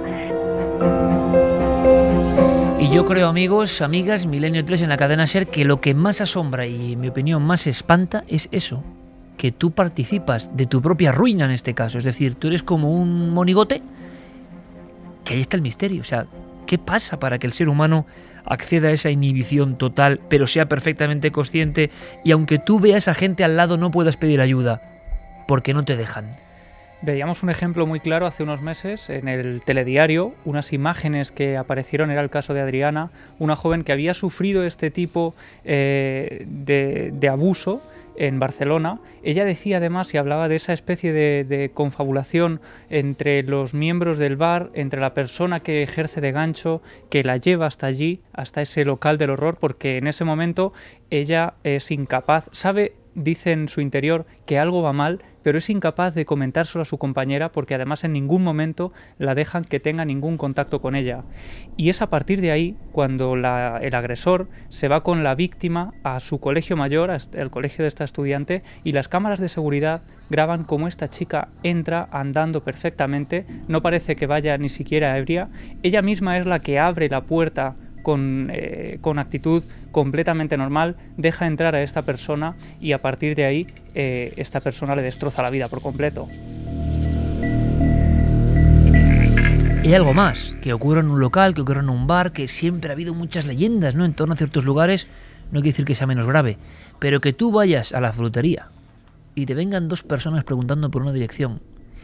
Y yo creo, amigos, amigas, Milenio tres en la cadena SER, que lo que más asombra y, en mi opinión, más espanta es eso, que tú participas de tu propia ruina en este caso. Es decir, tú eres como un monigote, que ahí está el misterio. O sea, ¿qué pasa para que el ser humano acceda a esa inhibición total, pero sea perfectamente consciente y aunque tú veas a gente al lado no puedas pedir ayuda? Porque no te dejan. Veíamos un ejemplo muy claro hace unos meses en el telediario, unas imágenes que aparecieron, era el caso de Adriana, una joven que había sufrido este tipo eh, de, de abuso en Barcelona. Ella decía además y hablaba de esa especie de, de confabulación entre los miembros del bar, entre la persona que ejerce de gancho, que la lleva hasta allí, hasta ese local del horror, porque en ese momento ella es incapaz, sabe, dice en su interior que algo va mal, pero es incapaz de comentárselo a su compañera porque además en ningún momento la dejan que tenga ningún contacto con ella. Y es a partir de ahí cuando la, el agresor se va con la víctima a su colegio mayor, al colegio de esta estudiante, y las cámaras de seguridad graban cómo esta chica entra andando perfectamente, no parece que vaya ni siquiera ebria, ella misma es la que abre la puerta Con, eh, con actitud completamente normal, deja entrar a esta persona y a partir de ahí eh, esta persona le destroza la vida por completo. Y hay algo más, que ocurre en un local, que ocurre en un bar, que siempre ha habido muchas leyendas, ¿no?, en torno a ciertos lugares. No quiere decir que sea menos grave, pero que tú vayas a la frutería y te vengan dos personas preguntando por una dirección.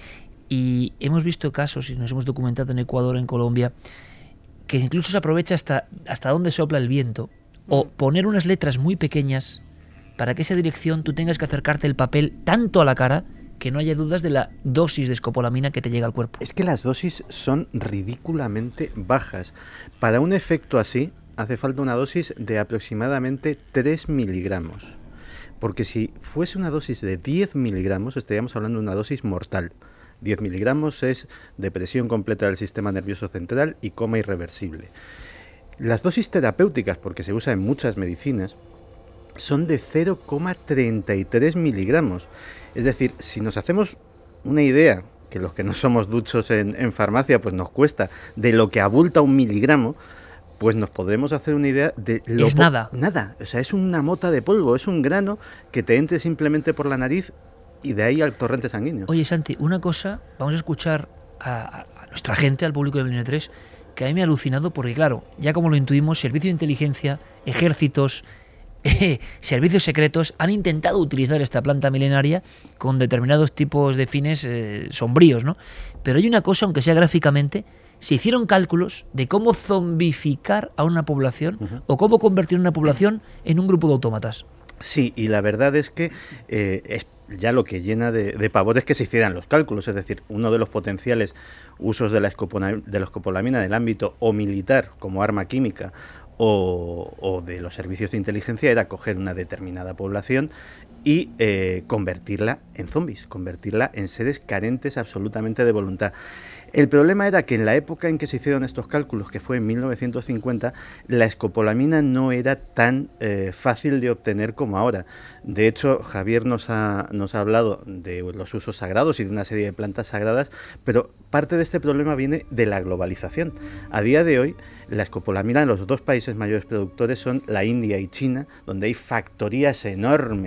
Y hemos visto casos, y nos hemos documentado en Ecuador, en Colombia, que incluso se aprovecha hasta, hasta dónde sopla el viento, o poner unas letras muy pequeñas para que esa dirección tú tengas que acercarte el papel tanto a la cara que no haya dudas de la dosis de escopolamina que te llega al cuerpo. Es que las dosis son ridículamente bajas. Para un efecto así hace falta una dosis de aproximadamente tres miligramos, porque si fuese una dosis de diez miligramos estaríamos hablando de una dosis mortal. diez miligramos es depresión completa del sistema nervioso central y coma irreversible. Las dosis terapéuticas, porque se usa en muchas medicinas, son de cero coma treinta y tres miligramos. Es decir, si nos hacemos una idea, que los que no somos duchos en, en farmacia, pues nos cuesta, de lo que abulta un miligramo, pues nos podremos hacer una idea de lo... Es nada. Nada, o sea, es una mota de polvo, es un grano que te entre simplemente por la nariz y de ahí al torrente sanguíneo. Oye, Santi, una cosa, vamos a escuchar a, a nuestra gente, al público de Milenio tres, que a mí me ha alucinado porque, claro, ya como lo intuimos, servicio de inteligencia, ejércitos, eh, servicios secretos han intentado utilizar esta planta milenaria con determinados tipos de fines eh, sombríos, ¿no? Pero hay una cosa, aunque sea gráficamente, se hicieron cálculos de cómo zombificar a una población uh-huh. o cómo convertir una población en un grupo de autómatas. Sí, y la verdad es que eh, es ya lo que llena de, de pavor es que se hicieran los cálculos, es decir, uno de los potenciales usos de la, escopolamina, de la escopolamina en el ámbito o militar como arma química o, o de los servicios de inteligencia era coger una determinada población y eh, convertirla en zombies, convertirla en seres carentes absolutamente de voluntad. El problema era que en la época en que se hicieron estos cálculos, que fue en mil novecientos cincuenta, la escopolamina no era tan eh, fácil de obtener como ahora. De hecho, Javier nos ha, nos ha hablado de los usos sagrados y de una serie de plantas sagradas, pero parte de este problema viene de la globalización. A día de hoy, la escopolamina en los dos países mayores productores son la India y China, donde hay factorías enormes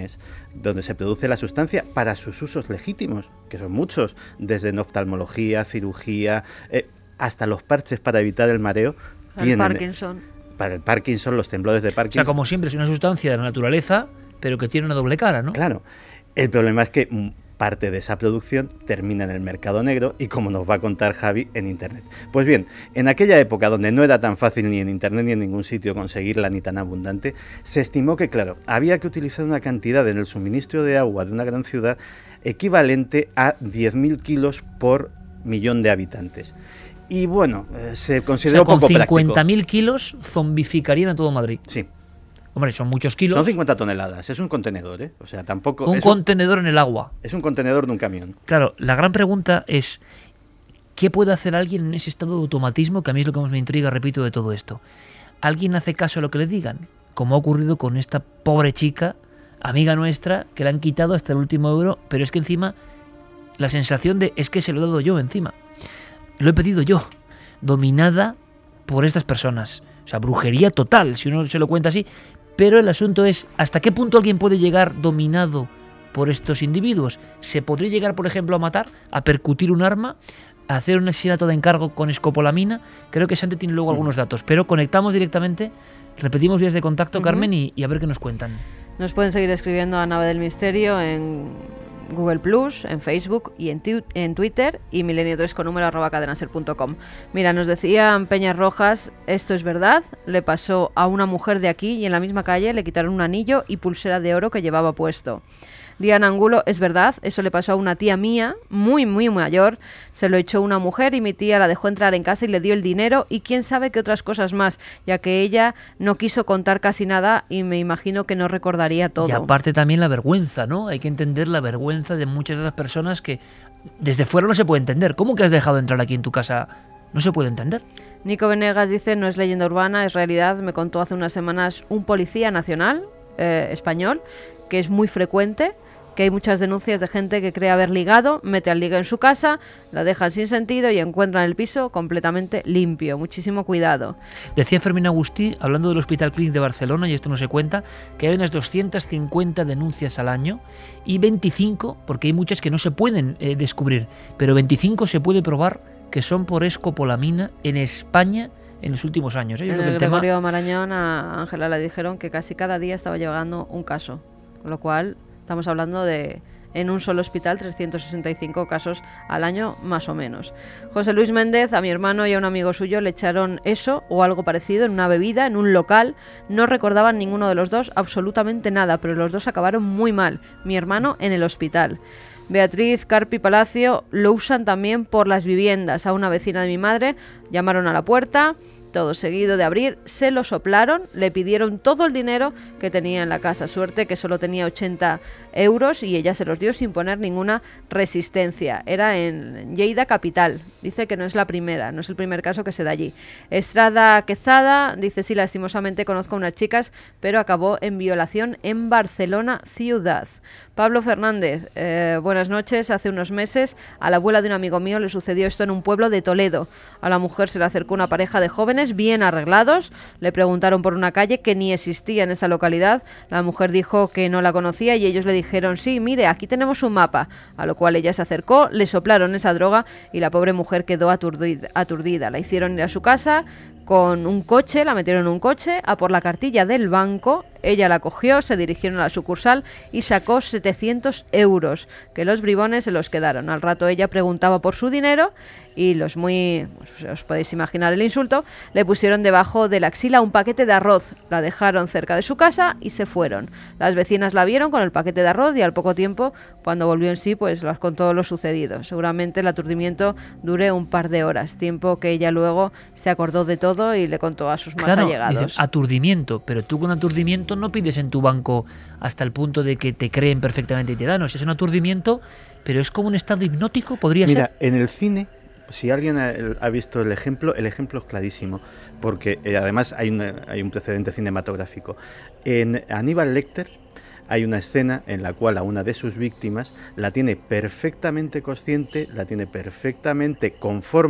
donde se produce la sustancia para sus usos legítimos, que son muchos, desde en oftalmología, cirugía, eh, hasta los parches para evitar el mareo. El tienen, Parkinson. Para el Parkinson, los temblores de Parkinson. O sea, como siempre, es una sustancia de la naturaleza, pero que tiene una doble cara, ¿no? Claro. El problema es que mm, parte de esa producción termina en el mercado negro y, como nos va a contar Javi, en Internet. Pues bien, en aquella época donde no era tan fácil ni en Internet ni en ningún sitio conseguirla ni tan abundante, se estimó que, claro, había que utilizar una cantidad en el suministro de agua de una gran ciudad equivalente a diez mil kilos por millón de habitantes. Y bueno, eh, se consideró o sea, con poco práctico. Con cincuenta mil kilos zombificarían a todo Madrid. Sí. Hombre, son muchos kilos. Son cincuenta toneladas, es un contenedor, ¿eh? O sea, tampoco... Un es contenedor en el agua. Es un contenedor de un camión. Claro, la gran pregunta es, ¿qué puede hacer alguien en ese estado de automatismo? Que a mí es lo que más me intriga, repito, de todo esto. ¿Alguien hace caso a lo que le digan? Como ha ocurrido con esta pobre chica, amiga nuestra, que le han quitado hasta el último euro, pero es que encima la sensación de es que se lo he dado yo encima. Lo he pedido yo, dominada por estas personas. O sea, brujería total, si uno se lo cuenta así. Pero el asunto es, ¿hasta qué punto alguien puede llegar dominado por estos individuos? ¿Se podría llegar, por ejemplo, a matar, a percutir un arma, a hacer un asesinato de encargo con escopolamina? Creo que Santi tiene luego algunos datos, pero conectamos directamente, repetimos vías de contacto, uh-huh. Carmen, y, y a ver qué nos cuentan. Nos pueden seguir escribiendo a Nave del Misterio en Google Plus, en Facebook y en, tu- en Twitter, y milenio tres con número arroba cadenaser punto com. Mira, nos decían Peñas Rojas, esto es verdad, le pasó a una mujer de aquí y en la misma calle le quitaron un anillo y pulsera de oro que llevaba puesto. Diana Angulo, es verdad, eso le pasó a una tía mía, muy, muy mayor, se lo echó una mujer y mi tía la dejó entrar en casa y le dio el dinero y quién sabe qué otras cosas más, ya que ella no quiso contar casi nada y me imagino que no recordaría todo. Y aparte también la vergüenza, ¿no? Hay que entender la vergüenza de muchas de esas personas que desde fuera no se puede entender. ¿Cómo que has dejado entrar aquí en tu casa? No se puede entender. Nico Venegas dice, no es leyenda urbana, es realidad, me contó hace unas semanas un policía nacional eh, español, que es muy frecuente, que hay muchas denuncias de gente que cree haber ligado, mete al liga en su casa, la dejan sin sentido y encuentran el piso completamente limpio. Muchísimo cuidado. Decía Fermín Agustí, hablando del Hospital Clínic de Barcelona, y esto no se cuenta, que hay unas doscientas cincuenta denuncias al año y veinticinco, porque hay muchas que no se pueden eh, descubrir, pero veinticinco se puede probar que son por escopolamina en España en los últimos años. ¿eh? Yo En creo que el el Gregorio tema... Marañón a Ángela le dijeron que casi cada día estaba llegando un caso, con lo cual estamos hablando de, en un solo hospital, trescientos sesenta y cinco casos al año, más o menos. José Luis Méndez, a mi hermano y a un amigo suyo le echaron eso o algo parecido en una bebida, en un local. No recordaban ninguno de los dos absolutamente nada, pero los dos acabaron muy mal. Mi hermano en el hospital. Beatriz Carpi Palacio, lo usan también por las viviendas. A una vecina de mi madre llamaron a la puerta, todo seguido de abrir, se lo soplaron, le pidieron todo el dinero que tenía en la casa. Suerte que solo tenía ochenta euros y ella se los dio sin poner ninguna resistencia. Era en Lleida capital. Dice que no es la primera, no es el primer caso que se da allí. Estrada Quezada dice, sí, lastimosamente conozco a unas chicas, pero acabó en violación en Barcelona ciudad. Pablo Fernández, eh, buenas noches. Hace unos meses a la abuela de un amigo mío le sucedió esto en un pueblo de Toledo. A la mujer se le acercó una pareja de jóvenes bien arreglados, le preguntaron por una calle que ni existía en esa localidad. La mujer dijo que no la conocía y ellos le dijeron, sí, mire, aquí tenemos un mapa. A lo cual ella se acercó, le soplaron esa droga y la pobre mujer quedó aturdida. aturdida. La hicieron ir a su casa con un coche, la metieron en un coche, a por la cartilla del banco. Ella la cogió, se dirigieron a la sucursal y sacó setecientos euros, que los bribones se los quedaron. Al rato ella preguntaba por su dinero y los muy, pues, os podéis imaginar el insulto, le pusieron debajo de la axila un paquete de arroz, la dejaron cerca de su casa y se fueron. Las vecinas la vieron con el paquete de arroz y al poco tiempo, cuando volvió en sí, pues les contó lo sucedido. Seguramente el aturdimiento dure un par de horas, tiempo que ella luego se acordó de todo y le contó a sus más claro, allegados. Dicen, aturdimiento, pero tú con aturdimiento no pides en tu banco hasta el punto de que te creen perfectamente y te dan. O sea, es un aturdimiento, pero es como un estado hipnótico, podría Mira, ser. Mira, en el cine, si alguien ha, ha visto el ejemplo, el ejemplo es clarísimo, porque eh, además hay, una, hay un precedente cinematográfico. En Aníbal Lecter hay una escena en la cual a una de sus víctimas la tiene perfectamente consciente, la tiene perfectamente conforme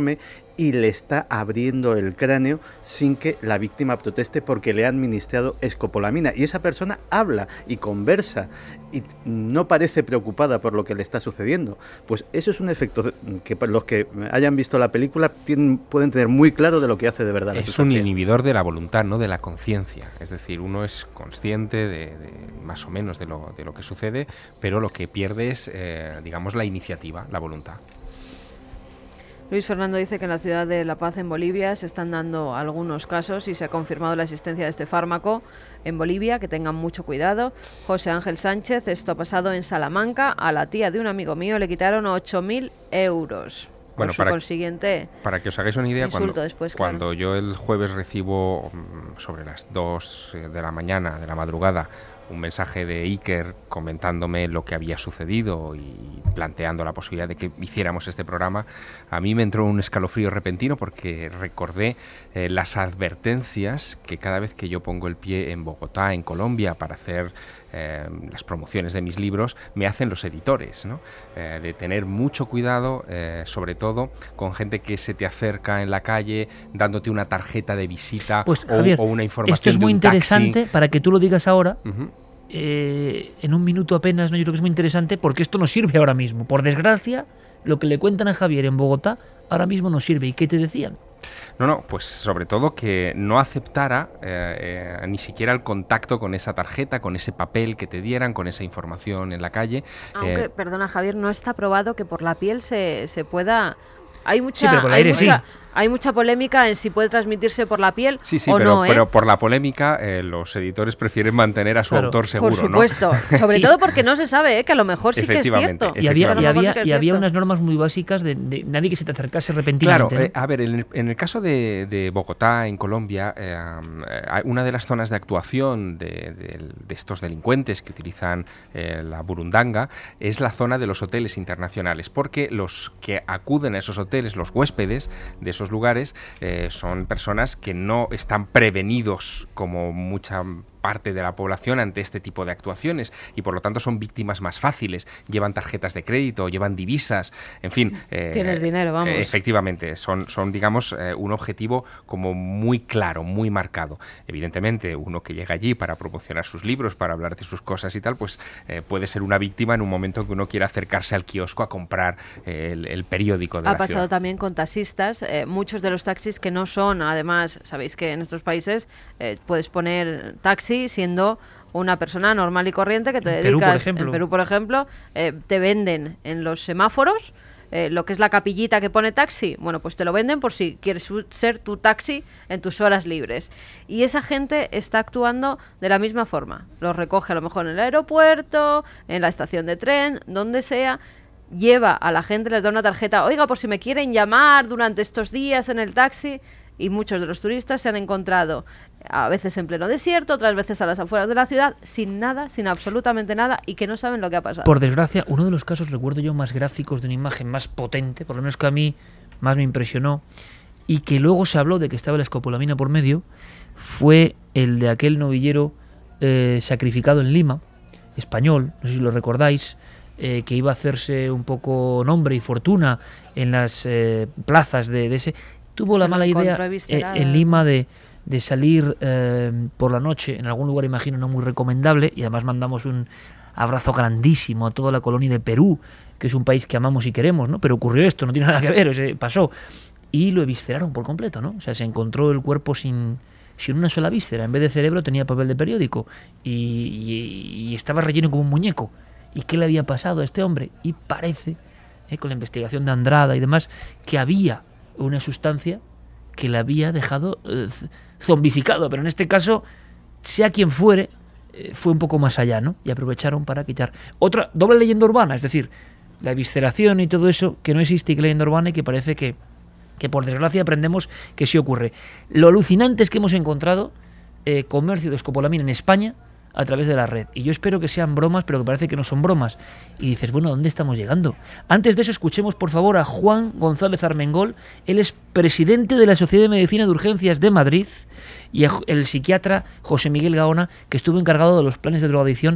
y le está abriendo el cráneo sin que la víctima proteste porque le ha administrado escopolamina. Y esa persona habla y conversa y no parece preocupada por lo que le está sucediendo. Pues eso es un efecto que los que hayan visto la película tienen, pueden tener muy claro de lo que hace de verdad la Es sustancia. un inhibidor de la voluntad, no de la conciencia. Es decir, uno es consciente de, de más o menos de lo, de lo que sucede, pero lo que pierde es, eh, digamos, la iniciativa, la voluntad. Luis Fernando dice que en la ciudad de La Paz, en Bolivia, se están dando algunos casos y se ha confirmado la existencia de este fármaco en Bolivia, que tengan mucho cuidado. José Ángel Sánchez, esto ha pasado en Salamanca, a la tía de un amigo mío le quitaron ocho mil euros. Con Bueno, su para, consiguiente para que os hagáis una idea, cuando, después, cuando claro. yo el jueves recibo mm, sobre las dos de la mañana, de la madrugada, un mensaje de Iker comentándome lo que había sucedido y planteando la posibilidad de que hiciéramos este programa, a mí me entró un escalofrío repentino porque recordé eh, las advertencias que cada vez que yo pongo el pie en Bogotá, en Colombia, para hacer eh, las promociones de mis libros, me hacen los editores, ¿no? Eh, de tener mucho cuidado, eh, sobre todo con gente que se te acerca en la calle dándote una tarjeta de visita pues, o, Javier, o una información esto es muy de un interesante taxi. para que tú lo digas ahora. Uh-huh. Eh, en un minuto apenas, ¿no? Yo creo que es muy interesante porque esto no sirve ahora mismo. Por desgracia, lo que le cuentan a Javier en Bogotá ahora mismo no sirve. ¿Y qué te decían? No, no, pues sobre todo que no aceptara eh, eh, ni siquiera el contacto con esa tarjeta, con ese papel que te dieran, con esa información en la calle. Aunque, eh, perdona Javier, no está probado que por la piel se, se pueda... Hay mucha, Sí, pero por el hay, aire, mucha, sí. hay mucha polémica en si puede transmitirse por la piel Sí, sí, o pero, no, ¿eh? pero por la polémica eh, los editores prefieren mantener a su Claro, autor seguro, Por supuesto, ¿no? sobre Sí. todo porque no se sabe, ¿eh? Que a lo mejor sí que es Efectivamente, cierto. Y había, efectivamente. y A lo mejor sí había, que es y había cierto. unas normas muy básicas de, de nadie que se te acercase Claro, repentinamente. ¿no? eh, a ver, en el, en el caso de, de Bogotá, en Colombia, eh, eh, una de las zonas de actuación de, de, de estos delincuentes que utilizan eh, la burundanga es la zona de los hoteles internacionales, porque los que acuden a esos hoteles, los huéspedes de esos lugares, eh, son personas que no están prevenidos como mucha parte de la población ante este tipo de actuaciones y por lo tanto son víctimas más fáciles, llevan tarjetas de crédito, llevan divisas, en fin. Eh, Tienes dinero, vamos. eh, efectivamente, son, son digamos, eh, un objetivo como muy claro, muy marcado. Evidentemente, uno que llega allí para promocionar sus libros, para hablar de sus cosas y tal, pues eh, puede ser una víctima en un momento en que uno quiera acercarse al kiosco a comprar eh, el, el periódico de Ha la pasado ciudad. también con taxistas, eh, muchos de los taxis que no son, además, sabéis que en estos países eh, puedes poner taxi siendo una persona normal y corriente que te En Perú, dedicas, por ejemplo. en Perú, por ejemplo, eh, te venden en los semáforos eh, lo que es la capillita que pone taxi, bueno, pues te lo venden por si quieres u- ser tu taxi en tus horas libres. Y esa gente está actuando de la misma forma. Los recoge a lo mejor en el aeropuerto, en la estación de tren, donde sea, lleva a la gente, les da una tarjeta, oiga, por si me quieren llamar durante estos días en el taxi. Y muchos de los turistas se han encontrado a veces en pleno desierto, otras veces a las afueras de la ciudad, sin nada, sin absolutamente nada, y que no saben lo que ha pasado. Por desgracia, uno de los casos, recuerdo yo, más gráficos de una imagen más potente, por lo menos que a mí más me impresionó, y que luego se habló de que estaba la escopolamina por medio, fue el de aquel novillero eh, sacrificado en Lima, español, no sé si lo recordáis, eh, que iba a hacerse un poco nombre y fortuna en las eh, plazas de, de ese... Tuvo Se la lo mala idea encontró eh, eviscerado. en Lima de, de salir eh, por la noche en algún lugar, imagino, no muy recomendable, y además mandamos un abrazo grandísimo a toda la colonia de Perú, que es un país que amamos y queremos, ¿no? Pero ocurrió esto, no tiene nada que ver, o sea, pasó. Y lo evisceraron por completo, ¿no? O sea, se encontró el cuerpo sin, sin una sola víscera. En vez de cerebro tenía papel de periódico y, y, y estaba relleno como un muñeco. ¿Y qué le había pasado a este hombre? Y parece, eh, con la investigación de Andrada y demás, que había una sustancia que le había dejado eh, zombificado, pero en este caso, sea quien fuere, eh, fue un poco más allá, ¿no? Y aprovecharon para quitar otra doble leyenda urbana, es decir, la evisceración y todo eso, que no existe y que es leyenda urbana y que parece que, que por desgracia aprendemos que sí ocurre. Lo alucinante es que hemos encontrado eh, comercio de escopolamina en España a través de la red. Y yo espero que sean bromas, pero que parece que no son bromas. Y dices, bueno, ¿a dónde estamos llegando? Antes de eso, escuchemos por favor a Juan González Armengol. Él es presidente de la Sociedad de Medicina de Urgencias de Madrid, y el psiquiatra José Miguel Gaona, que estuvo encargado de los planes de drogadicción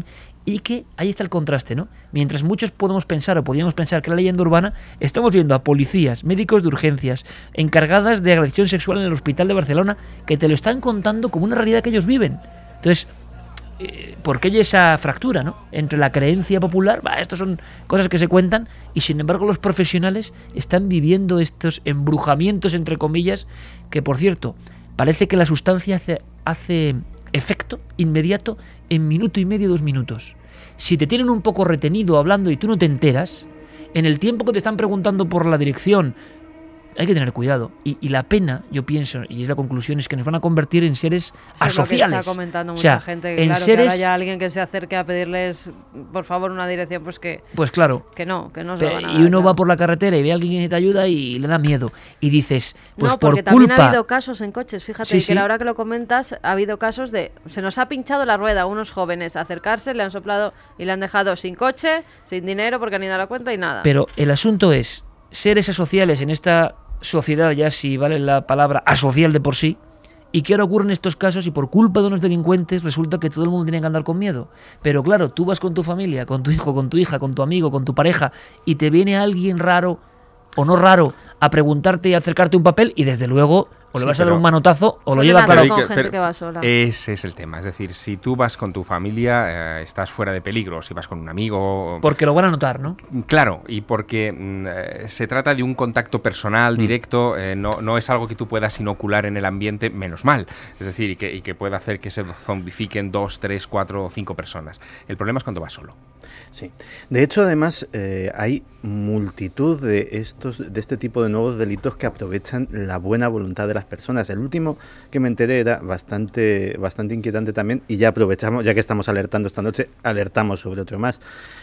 Y que ahí está el contraste, ¿no? Mientras muchos podemos pensar o podíamos pensar que la leyenda urbana, estamos viendo a policías, médicos de urgencias, encargadas de agresión sexual en el hospital de Barcelona, que te lo están contando como una realidad que ellos viven. Entonces, eh, ¿por qué hay esa fractura, ¿no? Entre la creencia popular, bah, estos son cosas que se cuentan, y sin embargo los profesionales están viviendo estos embrujamientos, entre comillas, que por cierto, parece que la sustancia hace, hace efecto inmediato en minuto y medio, dos minutos. Si te tienen un poco retenido hablando y tú no te enteras, en el tiempo que te están preguntando por la dirección, hay que tener cuidado. Y, y la pena, yo pienso, y es la conclusión, es que nos van a convertir en seres Eso asociales. Es lo que está comentando mucha o sea, gente, que en claro, seres, que ahora haya alguien que se acerque a pedirles, por favor, una dirección, pues que... Pues claro. Que no, que no se lo van a dar. Y uno claro. va por la carretera y ve a alguien que te ayuda y le da miedo. Y dices, pues no, por porque también culpa... ha habido casos en coches, fíjate, Sí, que sí. ahora que lo comentas, ha habido casos de... Se nos ha pinchado la rueda a unos jóvenes, acercarse, le han soplado y le han dejado sin coche, sin dinero, porque han ido a la cuenta y nada. Pero el asunto es, seres asociales en esta sociedad, ya si vale la palabra asocial de por sí, y que ahora ocurren estos casos y por culpa de unos delincuentes resulta que todo el mundo tiene que andar con miedo. Pero claro, tú vas con tu familia, con tu hijo, con tu hija, con tu amigo, con tu pareja, y te viene alguien raro o no raro a preguntarte y acercarte un papel, y desde luego o le Sí, vas a dar pero- un manotazo o lo Suelen lleva hacer claro. con Pero- gente pero que va sola. Ese es el tema. Es decir, si tú vas con tu familia, eh, estás fuera de peligro. Si vas con un amigo... Porque lo van a notar, ¿no? Claro, y porque mm, eh, se trata de un contacto personal, directo, eh, no, no es algo que tú puedas inocular en el ambiente, menos mal. Es decir, y que, y que pueda hacer que se zombifiquen dos, tres, cuatro o cinco personas. El problema es cuando vas solo. Sí. De hecho, además, eh, hay multitud de estos, de este tipo de nuevos delitos que aprovechan la buena voluntad de las personas. El último que me enteré era bastante, bastante inquietante también, y ya aprovechamos, ya que estamos alertando esta noche, alertamos sobre otro más.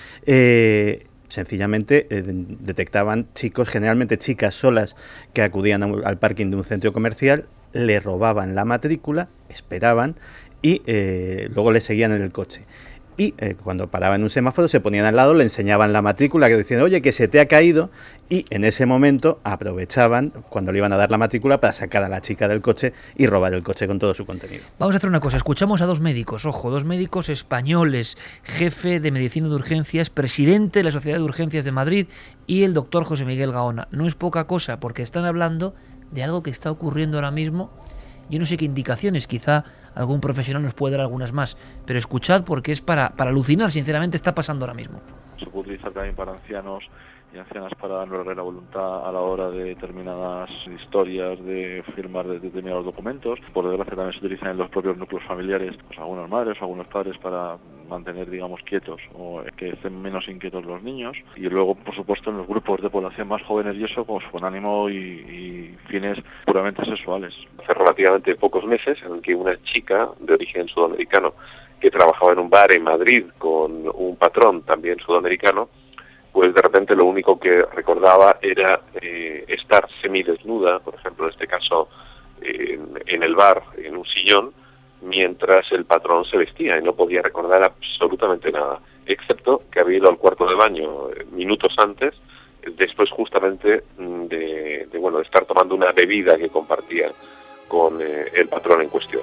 Eh, sencillamente eh, detectaban chicos, generalmente chicas solas, que acudían a un- al parking de un centro comercial, le robaban la matrícula, esperaban y eh, luego le seguían en el coche. Y eh, cuando paraban en un semáforo se ponían al lado, le enseñaban la matrícula, que decían, oye, que se te ha caído, y en ese momento aprovechaban cuando le iban a dar la matrícula para sacar a la chica del coche y robar el coche con todo su contenido. Vamos a hacer una cosa, escuchamos a dos médicos, ojo, dos médicos españoles, jefe de medicina de urgencias, presidente de la Sociedad de Urgencias de Madrid, y el doctor José Miguel Gaona. No es poca cosa, porque están hablando de algo que está ocurriendo ahora mismo. Yo no sé qué indicaciones, quizá algún profesional nos puede dar algunas más, pero escuchad porque es para, para alucinar, sinceramente está pasando ahora mismo. Se puede utilizar también para ancianos y ancianas para anular la voluntad a la hora de determinadas historias, de firmar de determinados documentos. Por desgracia también se utilizan en los propios núcleos familiares, pues algunas madres o algunos padres para mantener, digamos, quietos o que estén menos inquietos los niños. Y luego, por supuesto, en los grupos de población más jóvenes y eso, pues con ánimo y, y fines puramente sexuales. Hace relativamente pocos meses en el que una chica de origen sudamericano que trabajaba en un bar en Madrid con un patrón también sudamericano, pues de repente lo único que recordaba era eh, estar semidesnuda, por ejemplo, en este caso eh, en, en el bar, en un sillón, mientras el patrón se vestía, y no podía recordar absolutamente nada, excepto que había ido al cuarto de baño eh, minutos antes, después justamente de, de, bueno, de estar tomando una bebida que compartía con eh, el patrón en cuestión.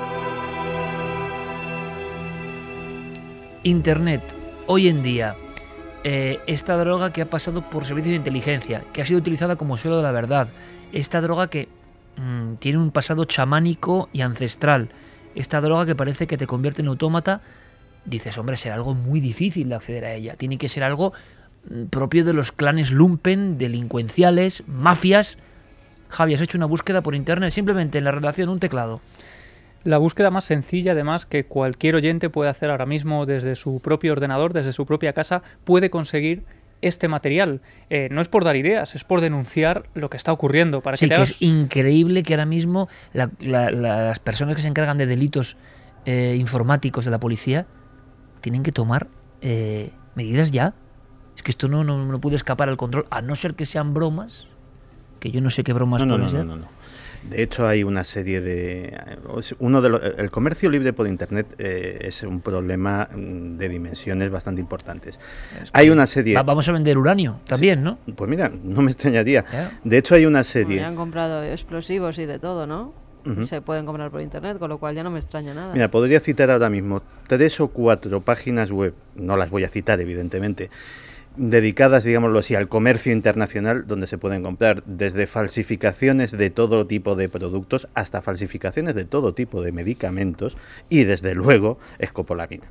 Internet, hoy en día, eh, esta droga que ha pasado por servicios de inteligencia, que ha sido utilizada como suelo de la verdad, esta droga que mmm, tiene un pasado chamánico y ancestral, esta droga que parece que te convierte en autómata, dices, hombre, será algo muy difícil de acceder a ella, tiene que ser algo mmm, propio de los clanes lumpen, delincuenciales, mafias. Javi, has hecho una búsqueda por internet, simplemente en la redacción, un teclado. La búsqueda más sencilla, además, que cualquier oyente puede hacer ahora mismo desde su propio ordenador, desde su propia casa, puede conseguir este material. Eh, no es por dar ideas, es por denunciar lo que está ocurriendo. Para Sí, que te que hagas... es increíble que ahora mismo la, la, la, las personas que se encargan de delitos eh, informáticos de la policía tienen que tomar eh, medidas ya. Es que esto no, no, no puede escapar al control, a no ser que sean bromas, que yo no sé qué bromas No, no, pueden no, ser. no, no, no. De hecho, hay una serie de... uno de los, el comercio libre por Internet eh, es un problema de dimensiones bastante importantes. Es hay una serie... Va, vamos a vender uranio también, sí, ¿no? Pues mira, no me extrañaría. Yeah. De hecho, hay una serie... Bueno, han comprado explosivos y de todo, ¿no? Uh-huh. Se pueden comprar por internet, con lo cual ya no me extraña nada. Mira, podría citar ahora mismo tres o cuatro páginas web, no las voy a citar evidentemente, dedicadas, digámoslo así, al comercio internacional, donde se pueden comprar desde falsificaciones de todo tipo de productos hasta falsificaciones de todo tipo de medicamentos y, desde luego, escopolamina.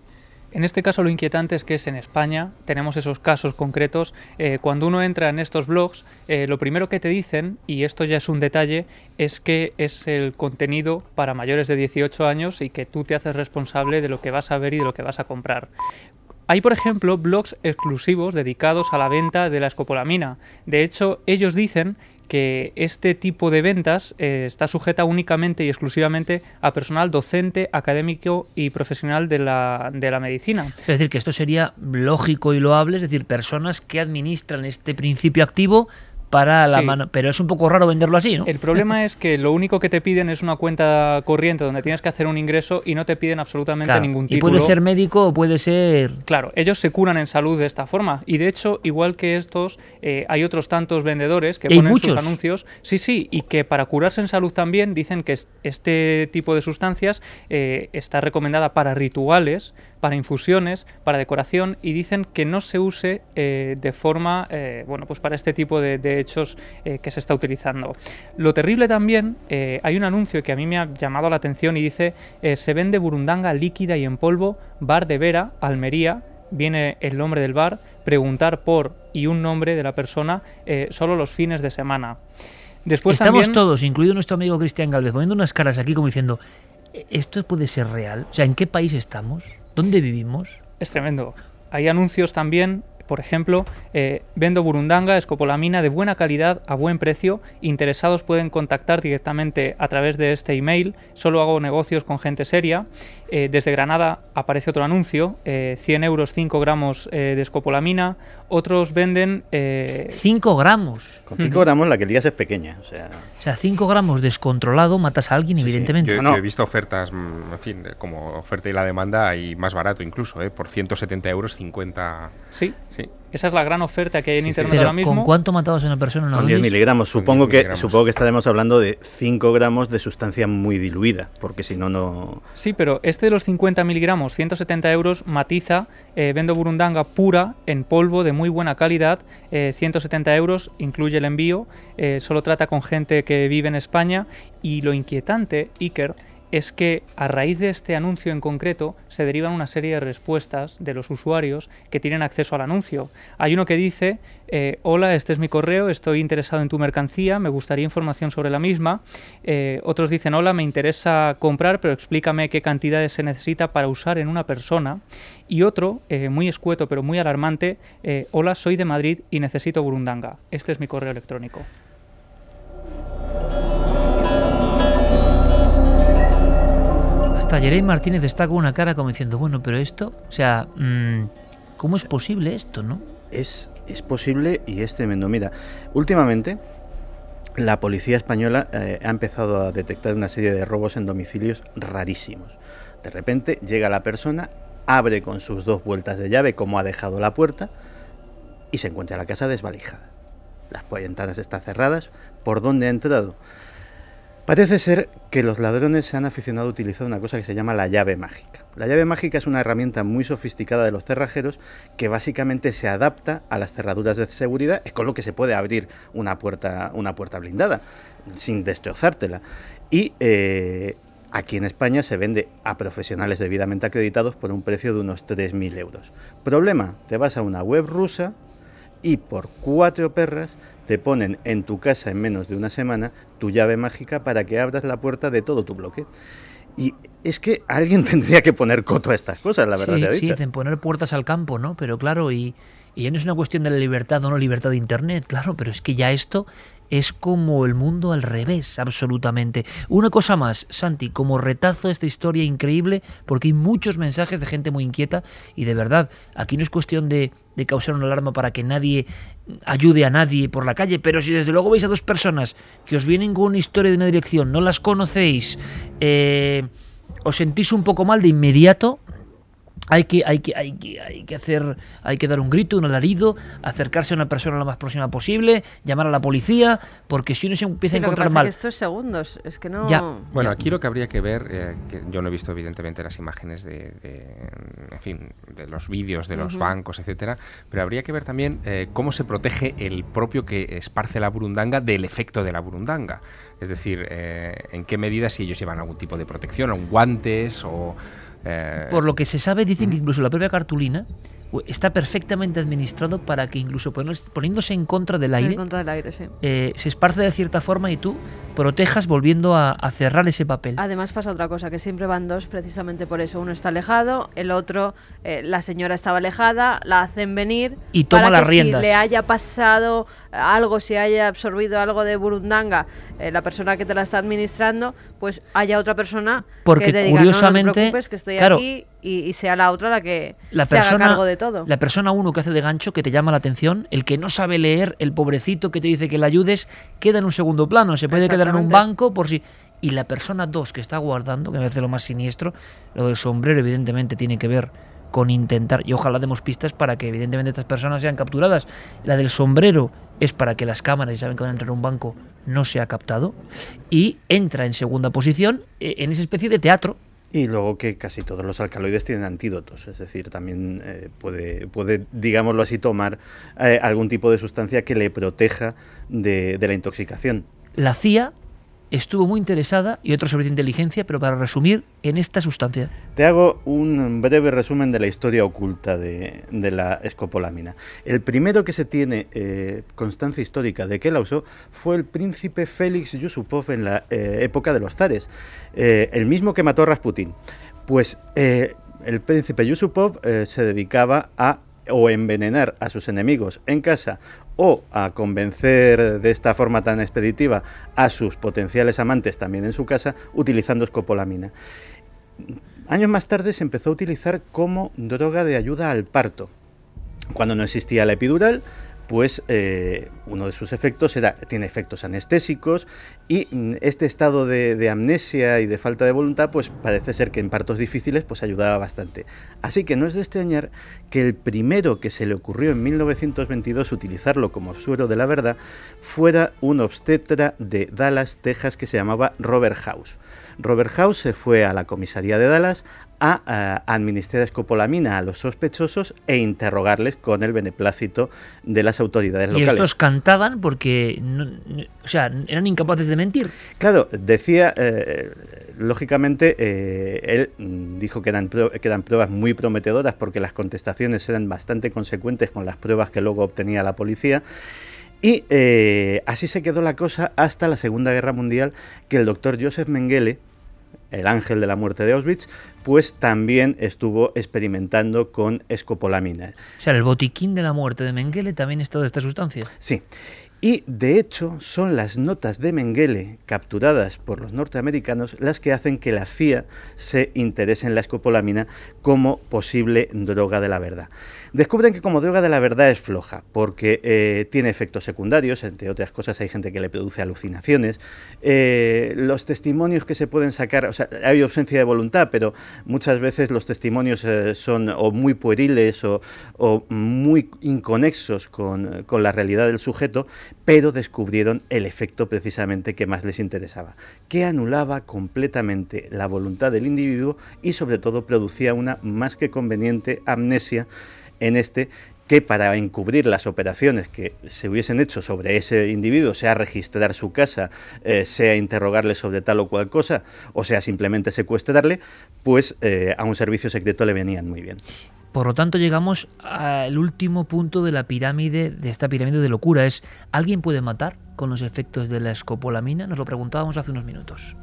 En este caso lo inquietante es que es en España, tenemos esos casos concretos. Eh, cuando uno entra en estos blogs, eh, lo primero que te dicen, y esto ya es un detalle, es que es el contenido para mayores de dieciocho años y que tú te haces responsable de lo que vas a ver y de lo que vas a comprar. Hay, por ejemplo, blogs exclusivos dedicados a la venta de la escopolamina. De hecho, ellos dicen que este tipo de ventas eh, está sujeta únicamente y exclusivamente a personal docente, académico y profesional de la, de la medicina. Es decir, que esto sería lógico y loable, es decir, personas que administran este principio activo para la Sí. mano, pero es un poco raro venderlo así, ¿no? El problema es que lo único que te piden es una cuenta corriente donde tienes que hacer un ingreso y no te piden absolutamente Claro, ningún y título. puede ser médico o puede ser... Claro, ellos se curan en salud de esta forma y de hecho, igual que estos, eh, hay otros tantos vendedores que ¿Y hay ponen muchos? sus anuncios, sí, sí, y que para curarse en salud también dicen que es- este tipo de sustancias eh, está recomendada para rituales, para infusiones, para decoración y dicen que no se use eh, de forma, eh, bueno, pues para este tipo de, de hechos eh, que se está utilizando. Lo terrible también, eh, hay un anuncio que a mí me ha llamado la atención y dice, eh, se vende burundanga líquida y en polvo, bar de Vera, Almería, viene el nombre del bar, preguntar por y un nombre de la persona eh, solo los fines de semana. Después Estamos también, todos, incluido nuestro amigo Cristian Galvez, poniendo unas caras aquí como diciendo, ¿esto puede ser real? O sea, ¿en qué país estamos? ¿Dónde vivimos? Es tremendo. Hay anuncios también, por ejemplo, eh, vendo burundanga, escopolamina de buena calidad a buen precio. Interesados pueden contactar directamente a través de este email. Solo hago negocios con gente seria. Eh, desde Granada aparece otro anuncio, eh, cien euros, cinco gramos eh, de escopolamina. Otros venden... Eh, cinco gramos. Con cinco gramos la que lías es pequeña, o sea... O sea, cinco gramos descontrolado matas a alguien, Sí, sí. evidentemente. Yo, No. yo he visto ofertas, mm, en fin, como oferta y la demanda, y más barato incluso, ¿eh? Por ciento setenta euros, cincuenta... Sí, Sí. esa es la gran oferta que hay en Sí, sí. internet Pero ahora mismo. ¿con cuánto matabas a una persona en una Con diez dosis? miligramos. Con Supongo diez que, miligramos. supongo que estaremos hablando de cinco gramos de sustancia muy diluida, porque si no, no... Sí, pero este de los cincuenta miligramos, ciento setenta euros, matiza, eh, vendo burundanga pura, en polvo, de muy buena calidad, eh, ciento setenta euros, incluye el envío, eh, solo trata con gente que vive en España, y lo inquietante, Iker, es que a raíz de este anuncio en concreto se derivan una serie de respuestas de los usuarios que tienen acceso al anuncio. Hay uno que dice, eh, hola, este es mi correo, estoy interesado en tu mercancía, me gustaría información sobre la misma. Eh, otros dicen, hola, me interesa comprar, pero explícame qué cantidades se necesita para usar en una persona. Y otro, eh, muy escueto pero muy alarmante, eh, hola, soy de Madrid y necesito burundanga. Este es mi correo electrónico. Hasta Jerey Martínez está con una cara como diciendo, bueno, pero esto, o sea, mmm, ¿cómo es posible esto, no? Es, es posible y es tremendo. Mira, últimamente la policía española eh, ha empezado a detectar una serie de robos en domicilios rarísimos. De repente llega la persona, abre con sus dos vueltas de llave como ha dejado la puerta y se encuentra la casa desvalijada. Las ventanas están cerradas. ¿Por dónde ha entrado? Parece ser que los ladrones se han aficionado a utilizar una cosa que se llama la llave mágica. La llave mágica es una herramienta muy sofisticada de los cerrajeros que básicamente se adapta a las cerraduras de seguridad, es con lo que se puede abrir una puerta, una puerta blindada sin destrozártela. Y eh, aquí en España se vende a profesionales debidamente acreditados por un precio de unos tres mil euros. Problema, te vas a una web rusa y por cuatro perras te ponen en tu casa en menos de una semana tu llave mágica para que abras la puerta de todo tu bloque. Y es que alguien tendría que poner coto a estas cosas, la verdad Sí, sea sí, dicha. dicen poner puertas al campo, ¿no? Pero claro, y, y ya no es una cuestión de la libertad o no libertad de Internet, claro, pero es que ya esto es como el mundo al revés, absolutamente. Una cosa más, Santi, como retazo esta historia increíble, porque hay muchos mensajes de gente muy inquieta y de verdad, aquí no es cuestión de, de causar una alarma para que nadie ayude a nadie por la calle, pero si desde luego veis a dos personas que os vienen con una historia de una dirección, no las conocéis, eh, os sentís un poco mal de inmediato, Hay que, hay que, hay que, hay que hacer, hay que dar un grito, un alarido, acercarse a una persona lo más próxima posible, llamar a la policía, porque si uno se empieza sí, a encontrar lo que pasa mal. Es que esto es segundos, es que no. Ya. Bueno, ya. aquí lo que habría que ver, eh, que yo no he visto evidentemente las imágenes de, de en fin, de los vídeos de los uh-huh. bancos, etcétera, pero habría que ver también eh, cómo se protege el propio que esparce la burundanga del efecto de la burundanga. Es decir, eh, en qué medida, si ellos llevan algún tipo de protección, o guantes o Eh... Por lo que se sabe, dicen que incluso la propia cartulina está perfectamente administrado para que incluso poniéndose en contra del aire, en contra del aire sí. eh, se esparce de cierta forma y tú protejas volviendo a, a cerrar ese papel. Además pasa otra cosa, que siempre van dos precisamente por eso. Uno está alejado, el otro, eh, la señora estaba alejada, la hacen venir y toma para las que riendas. Si le haya pasado algo, si haya absorbido algo de burundanga, eh, la persona que te la está administrando, pues haya otra persona Porque que le diga, curiosamente, no, no te preocupes, que estoy claro, aquí y, y sea la otra la que la se persona, haga cargo de todo. La persona uno que hace de gancho, que te llama la atención, el que no sabe leer, el pobrecito que te dice que le ayudes, queda en un segundo plano, se puede quedar en un banco por si... Y la persona dos que está guardando, que me parece lo más siniestro, lo del sombrero evidentemente tiene que ver con intentar, y ojalá demos pistas para que evidentemente estas personas sean capturadas. La del sombrero es para que las cámaras, y saben que van a entrar a un banco, no sea captado, y entra en segunda posición en esa especie de teatro. Y luego que casi todos los alcaloides tienen antídotos, es decir, también eh, puede, puede, digámoslo así, tomar eh, algún tipo de sustancia que le proteja de, de la intoxicación. La C I A estuvo muy interesada, y otro servicio de inteligencia, pero para resumir, en esta sustancia. Te hago un breve resumen de la historia oculta de, de la escopolamina. El primero que se tiene eh, constancia histórica de que la usó fue el príncipe Félix Yusupov en la eh, época de los zares, eh, el mismo que mató a Rasputín. Pues eh, el príncipe Yusupov eh, se dedicaba a o envenenar a sus enemigos en casa o a convencer de esta forma tan expeditiva a sus potenciales amantes también en su casa, utilizando escopolamina. Años más tarde se empezó a utilizar como droga de ayuda al parto. Cuando no existía la epidural, pues eh, uno de sus efectos era, tiene efectos anestésicos, y este estado de, de amnesia y de falta de voluntad, pues parece ser que en partos difíciles pues ayudaba bastante. Así que no es de extrañar que el primero que se le ocurrió en mil novecientos veintidós utilizarlo como suero de la verdad fuera un obstetra de Dallas, Texas, que se llamaba Robert House. Robert House se fue a la comisaría de Dallas a, a administrar escopolamina a los sospechosos e interrogarles con el beneplácito de las autoridades locales. Y estos cantaban porque, no, no, o sea, eran incapaces de mentir. Claro, decía, eh, lógicamente, eh, él dijo que eran, que eran pruebas muy prometedoras porque las contestaciones eran bastante consecuentes con las pruebas que luego obtenía la policía. Y eh, así se quedó la cosa hasta la Segunda Guerra Mundial, que el doctor Joseph Mengele, el ángel de la muerte de Auschwitz, pues también estuvo experimentando con escopolamina. O sea, el botiquín de la muerte de Mengele también está de esta sustancia. Sí. Y, de hecho, son las notas de Mengele capturadas por los norteamericanos las que hacen que la C I A se interese en la escopolamina como posible droga de la verdad. Descubren que como droga de la verdad es floja, porque eh, tiene efectos secundarios, entre otras cosas hay gente que le produce alucinaciones. Eh, los testimonios que se pueden sacar, o sea, hay ausencia de voluntad, pero muchas veces los testimonios eh, son o muy pueriles o, o muy inconexos con, con la realidad del sujeto, pero descubrieron el efecto precisamente que más les interesaba, que anulaba completamente la voluntad del individuo y sobre todo producía una más que conveniente amnesia en este, que para encubrir las operaciones que se hubiesen hecho sobre ese individuo, sea registrar su casa, eh, sea interrogarle sobre tal o cual cosa, o sea simplemente secuestrarle, pues eh, a un servicio secreto le venían muy bien. Por lo tanto, llegamos al último punto de la pirámide, de esta pirámide de locura. Es, ¿alguien puede matar con los efectos de la escopolamina? Nos lo preguntábamos hace unos minutos.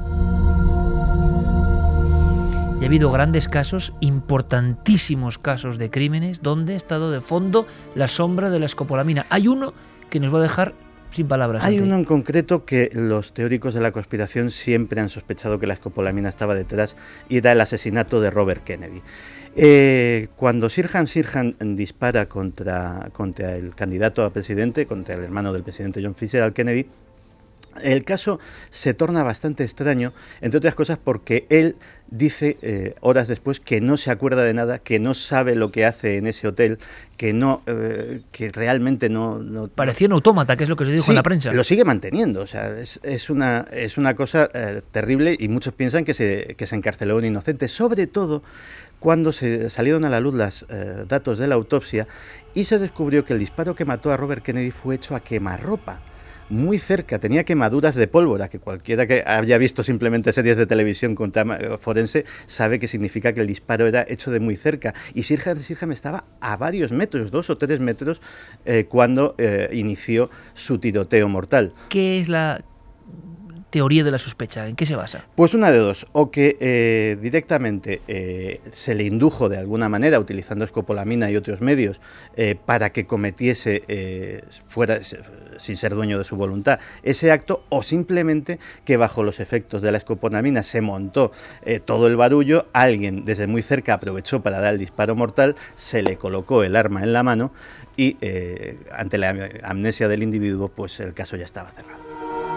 Y ha habido grandes casos, importantísimos casos de crímenes, donde ha estado de fondo la sombra de la escopolamina. Hay uno que nos va a dejar sin palabras. Hay uno en concreto que los teóricos de la conspiración siempre han sospechado que la escopolamina estaba detrás, y era el asesinato de Robert Kennedy. Eh, cuando Sirhan Sirhan dispara contra, contra el candidato a presidente, contra el hermano del presidente John Fitzgerald Kennedy, El caso se torna bastante extraño, entre otras cosas porque él dice eh, horas después que no se acuerda de nada, que no sabe lo que hace en ese hotel, que no, eh, que realmente no, no... Parecía un autómata, que es lo que se dijo Sí, en la prensa. lo sigue manteniendo, o sea, es, es, una, es una cosa eh, terrible y muchos piensan que se, que se encarceló a un inocente, sobre todo cuando se salieron a la luz los eh, datos de la autopsia y se descubrió que el disparo que mató a Robert Kennedy fue hecho a quemarropa. Muy cerca, tenía quemaduras de pólvora, que cualquiera que haya visto simplemente series de televisión con tema forense sabe que significa que el disparo era hecho de muy cerca. Y Sirhan Sirhan estaba a varios metros, dos o tres metros, eh, cuando eh, inició su tiroteo mortal. ¿Qué es la teoría de la sospecha? ¿En qué se basa? Pues una de dos, o que eh, directamente eh, se le indujo de alguna manera, utilizando escopolamina y otros medios, eh, para que cometiese, eh, fuera sin ser dueño de su voluntad, ese acto, o simplemente que bajo los efectos de la escopolamina se montó eh, todo el barullo, alguien desde muy cerca aprovechó para dar el disparo mortal, se le colocó el arma en la mano y eh, ante la amnesia del individuo, pues el caso ya estaba cerrado.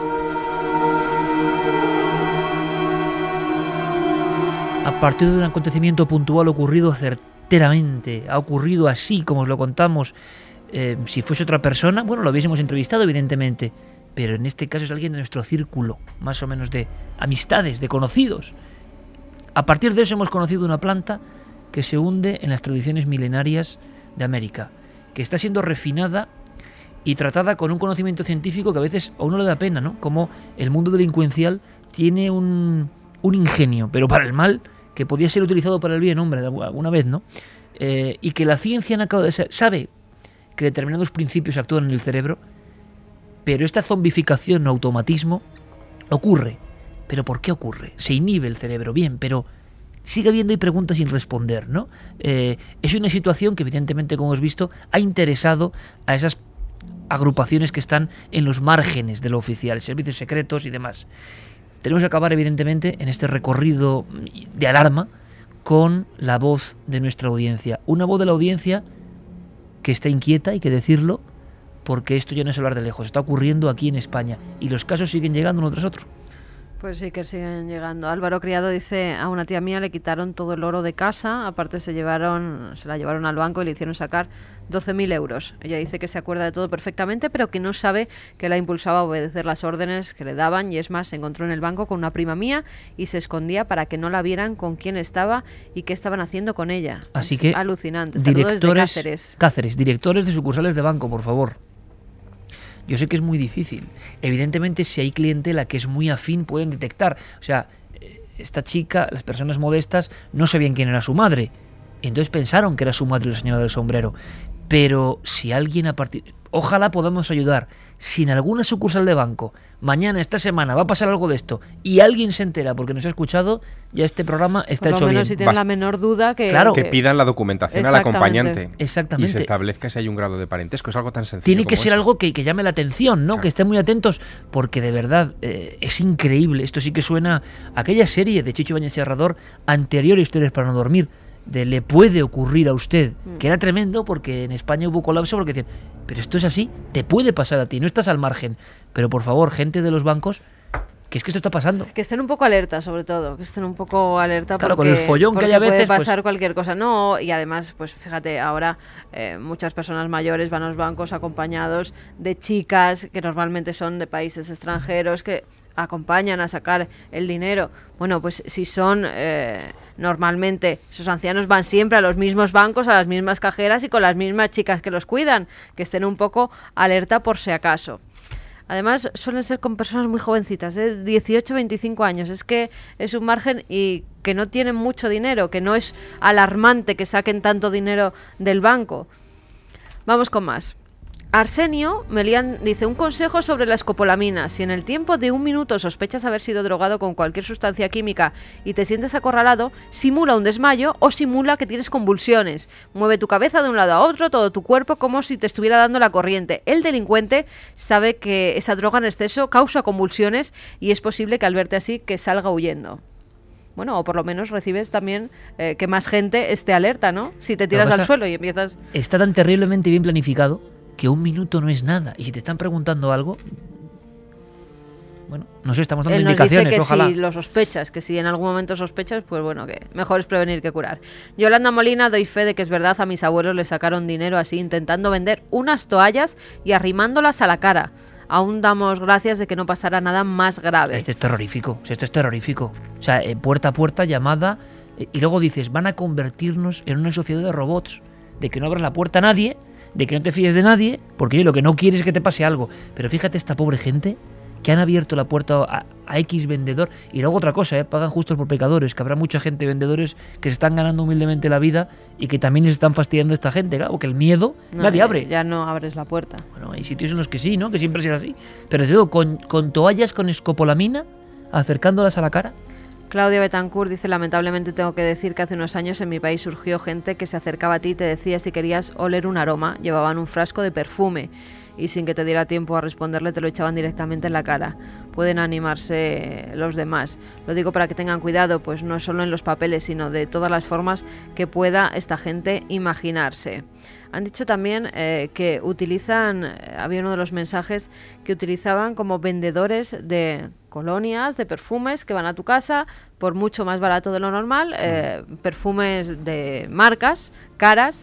A partir de un acontecimiento puntual ocurrido certeramente, ha ocurrido así como os lo contamos, eh, si fuese otra persona, bueno, lo hubiésemos entrevistado evidentemente, pero en este caso es alguien de nuestro círculo, más o menos de amistades, de conocidos. A partir de eso hemos conocido una planta que se hunde en las tradiciones milenarias de América, que está siendo refinada y tratada con un conocimiento científico que a veces a uno le da pena, ¿no? Como el mundo delincuencial tiene un, un ingenio, pero para el mal, que podía ser utilizado para el bien, hombre, alguna vez, ¿no? Eh, y que la ciencia no acaba de ser, sabe que determinados principios actúan en el cerebro, pero esta zombificación o automatismo ocurre. ¿Pero por qué ocurre? Se inhibe el cerebro, bien, pero sigue habiendo preguntas sin responder, ¿no? Eh, es una situación que evidentemente, como hemos visto, ha interesado a esas agrupaciones que están en los márgenes de lo oficial, servicios secretos y demás. Tenemos que acabar, evidentemente, en este recorrido de alarma con la voz de nuestra audiencia. Una voz de la audiencia que está inquieta, hay que decirlo, porque esto ya no es hablar de lejos, está ocurriendo aquí en España y los casos siguen llegando uno tras otro. Pues sí que siguen llegando. Álvaro Criado dice, a una tía mía le quitaron todo el oro de casa, aparte se llevaron, se la llevaron al banco y le hicieron sacar doce mil euros. Ella dice que se acuerda de todo perfectamente, pero que no sabe que la impulsaba a obedecer las órdenes que le daban, y es más, se encontró en el banco con una prima mía y se escondía para que no la vieran con quién estaba y qué estaban haciendo con ella. Así es que alucinante. Saludos desde Cáceres. Cáceres, directores de sucursales de banco, por favor. Yo sé que es muy difícil. Evidentemente, si hay clientela que es muy afín, pueden detectar. O sea, esta chica, las personas modestas, no sabían quién era su madre. Entonces pensaron que era su madre la señora del sombrero. Pero si alguien a partir... Ojalá podamos ayudar. Si en alguna sucursal de banco, mañana, esta semana, va a pasar algo de esto y alguien se entera porque nos ha escuchado, ya este programa está Por lo hecho menos bien. Si tienen la menor duda que... Claro. Que pidan la documentación al acompañante. Exactamente. Y se establezca si hay un grado de parentesco. Es algo tan sencillo. Tiene que como ser eso. algo que, que llame la atención, ¿no? Claro. Que estén muy atentos, porque de verdad eh, es increíble. Esto sí que suena a aquella serie de Chicho Ibáñez Serrador, anterior a Historias para no dormir, de le puede ocurrir a usted, que era tremendo porque en España hubo colapso porque decían, pero esto es así, te puede pasar a ti, no estás al margen. Pero por favor, gente de los bancos, que es que esto está pasando. Que estén un poco alerta, sobre todo, que estén un poco alerta claro, porque, con el follón que hay a veces, puede pasar pues... cualquier cosa. No, y además, pues fíjate, ahora eh, muchas personas mayores van a los bancos acompañados de chicas que normalmente son de países extranjeros que acompañan a sacar el dinero. Bueno, pues si son eh, normalmente esos ancianos van siempre a los mismos bancos, a las mismas cajeras y con las mismas chicas que los cuidan, que estén un poco alerta por si acaso. Además suelen ser con personas muy jovencitas, ¿eh? dieciocho, veinticinco años, es que es un margen y que no tienen mucho dinero, que no es alarmante que saquen tanto dinero del banco. Vamos con más. Arsenio Melián dice, un consejo sobre la escopolamina. Si en el tiempo de un minuto sospechas haber sido drogado con cualquier sustancia química y te sientes acorralado, simula un desmayo o simula que tienes convulsiones. Mueve tu cabeza de un lado a otro, todo tu cuerpo, como si te estuviera dando la corriente. El delincuente sabe que esa droga en exceso causa convulsiones y es posible que al verte así que salga huyendo. Bueno, o por lo menos recibes también eh, que más gente esté alerta, ¿no? Si te tiras al suelo y empiezas... Está tan terriblemente bien planificado que un minuto no es nada. Y si te están preguntando algo, Bueno, no sé, estamos dando Él nos indicaciones, dice que ojalá. si lo sospechas, que si en algún momento sospechas, pues bueno, que mejor es prevenir que curar. Yolanda Molina, doy fe de que es verdad, a mis abuelos les sacaron dinero así, intentando vender unas toallas y arrimándolas a la cara. Aún damos gracias de que no pasara nada más grave. Este es terrorífico, o sea, esto es terrorífico. O sea, eh, puerta a puerta, llamada, eh, y luego dices, van a convertirnos en una sociedad de robots, de que no abras la puerta a nadie, de que no te fíes de nadie, porque oye, lo que no quieres es que te pase algo. Pero fíjate esta pobre gente que han abierto la puerta a, a X vendedor. Y luego otra cosa, ¿eh? Pagan justos por pecadores, que habrá mucha gente, vendedores, que se están ganando humildemente la vida y que también les están fastidiando a esta gente, claro, porque el miedo No, nadie ya, abre. Ya no abres la puerta. Bueno, hay sitios en los que sí, ¿no? Que siempre ha sido así. Pero desde luego, con, con toallas con escopolamina, acercándolas a la cara. Claudia Betancourt dice, lamentablemente tengo que decir que hace unos años en mi país surgió gente que se acercaba a ti y te decía si querías oler un aroma, llevaban un frasco de perfume y sin que te diera tiempo a responderle te lo echaban directamente en la cara. Pueden animarse los demás. Lo digo para que tengan cuidado, pues no solo en los papeles, sino de todas las formas que pueda esta gente imaginarse. Han dicho también eh, que utilizan, eh, había uno de los mensajes que utilizaban como vendedores de colonias, de perfumes que van a tu casa por mucho más barato de lo normal, eh, perfumes de marcas caras,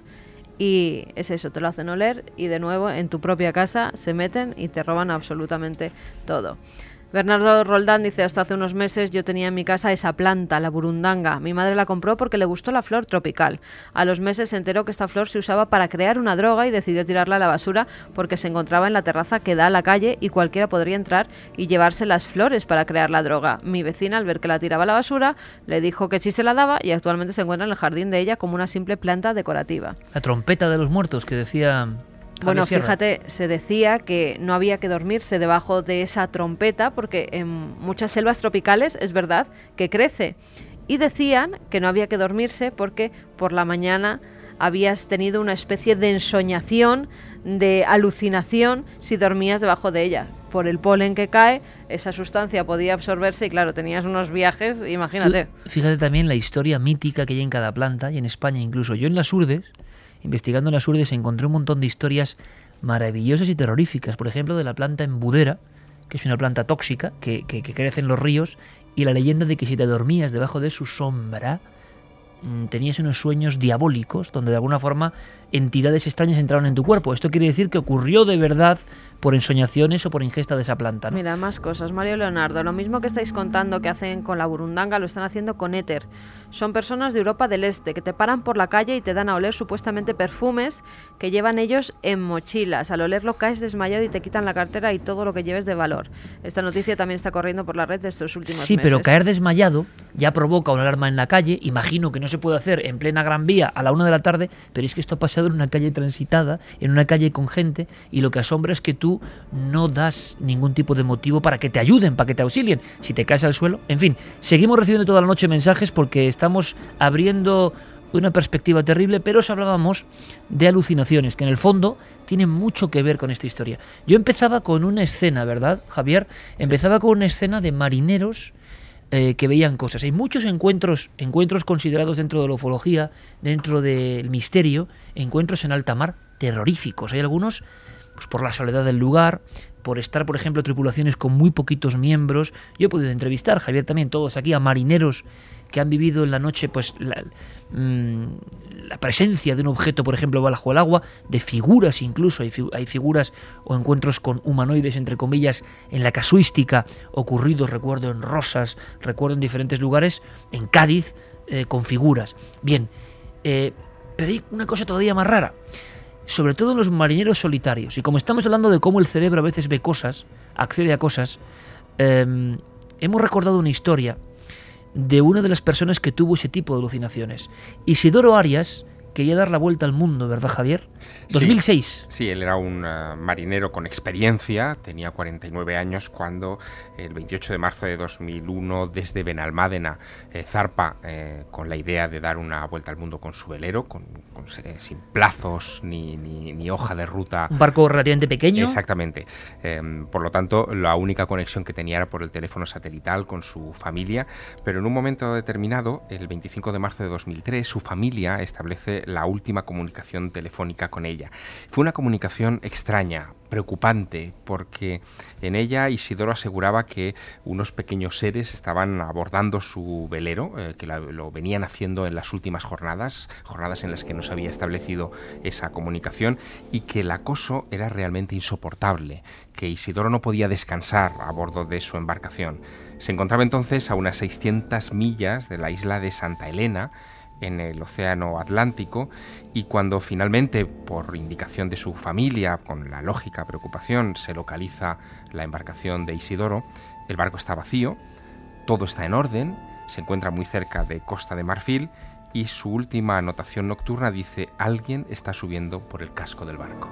y es eso, te lo hacen oler y de nuevo en tu propia casa se meten y te roban absolutamente todo. Bernardo Roldán dice, hasta hace unos meses yo tenía en mi casa esa planta, la burundanga. Mi madre la compró porque le gustó la flor tropical. A los meses se enteró que esta flor se usaba para crear una droga y decidió tirarla a la basura porque se encontraba en la terraza que da a la calle y cualquiera podría entrar y llevarse las flores para crear la droga. Mi vecina, al ver que la tiraba a la basura, le dijo que sí se la daba y actualmente se encuentra en el jardín de ella como una simple planta decorativa. La trompeta de los muertos que decía... Bueno, Sierra. fíjate, se decía que no había que dormirse debajo de esa trompeta porque en muchas selvas tropicales es verdad que crece. Y decían que no había que dormirse porque por la mañana habías tenido una especie de ensoñación, de alucinación si dormías debajo de ella. Por el polen que cae, esa sustancia podía absorberse y claro, tenías unos viajes, imagínate. Tú, fíjate también la historia mítica que hay en cada planta y en España incluso. Yo en las Urdes, investigando en las Urdes, encontré un montón de historias maravillosas y terroríficas. Por ejemplo, de la planta embudera, que es una planta tóxica que, que, que crece en los ríos, y la leyenda de que si te dormías debajo de su sombra, mmm, tenías unos sueños diabólicos, donde de alguna forma entidades extrañas entraron en tu cuerpo. Esto quiere decir que ocurrió de verdad por ensoñaciones o por ingesta de esa planta, ¿no? Mira, más cosas. Mario Leonardo, lo mismo que estáis contando que hacen con la burundanga, lo están haciendo con éter. Son personas de Europa del Este que te paran por la calle y te dan a oler supuestamente perfumes que llevan ellos en mochilas. Al olerlo caes desmayado y te quitan la cartera y todo lo que lleves de valor. Esta noticia también está corriendo por la red de estos últimos sí, meses. Sí, pero caer desmayado ya provoca una alarma en la calle. Imagino que no se puede hacer en plena Gran Vía a la una de la tarde, pero es que esto ha pasado en una calle transitada, en una calle con gente, y lo que asombra es que tú no das ningún tipo de motivo para que te ayuden, para que te auxilien. Si te caes al suelo, en fin, seguimos recibiendo toda la noche mensajes porque estamos abriendo una perspectiva terrible, pero os hablábamos de alucinaciones, que en el fondo tienen mucho que ver con esta historia. Yo empezaba con una escena, ¿verdad, Javier? Empezaba con una escena de marineros eh, que veían cosas. Hay muchos encuentros, encuentros considerados dentro de la ufología, dentro del misterio, encuentros en alta mar terroríficos. Hay algunos pues por la soledad del lugar, por estar, por ejemplo, tripulaciones con muy poquitos miembros. Yo he podido entrevistar, Javier también, todos aquí, a marineros que han vivido en la noche pues la, mmm, la presencia de un objeto, por ejemplo, bajo el agua, de figuras incluso, hay, fi- hay figuras o encuentros con humanoides, entre comillas, en la casuística, ocurridos, recuerdo, en Rosas, recuerdo en diferentes lugares, en Cádiz, eh, con figuras. Bien, eh, pero hay una cosa todavía más rara, sobre todo en los marineros solitarios, y como estamos hablando de cómo el cerebro a veces ve cosas, accede a cosas, eh, hemos recordado una historia de una de las personas que tuvo ese tipo de alucinaciones. Isidoro Arias quería dar la vuelta al mundo, ¿verdad, Javier? dos mil seis. Sí, sí, él era un uh, marinero con experiencia, tenía cuarenta y nueve años cuando el veintiocho de marzo de dos mil uno desde Benalmádena eh, zarpa eh, con la idea de dar una vuelta al mundo con su velero, con, con, eh, sin plazos ni, ni, ni hoja de ruta. Un barco relativamente pequeño. Exactamente. Eh, por lo tanto, la única conexión que tenía era por el teléfono satelital con su familia, pero en un momento determinado, el veinticinco de marzo de dos mil tres, su familia establece la última comunicación telefónica con ella. Fue una comunicación extraña, preocupante, porque en ella Isidoro aseguraba que unos pequeños seres estaban abordando su velero, eh, que la, lo venían haciendo en las últimas jornadas, jornadas en las que no se había establecido esa comunicación, y que el acoso era realmente insoportable, que Isidoro no podía descansar a bordo de su embarcación. Se encontraba entonces a unas seiscientas millas de la isla de Santa Elena, en el Océano Atlántico, y cuando finalmente, por indicación de su familia, con la lógica preocupación, se localiza la embarcación de Isidoro, el barco está vacío, todo está en orden, se encuentra muy cerca de Costa de Marfil, y su última anotación nocturna dice: alguien está subiendo por el casco del barco.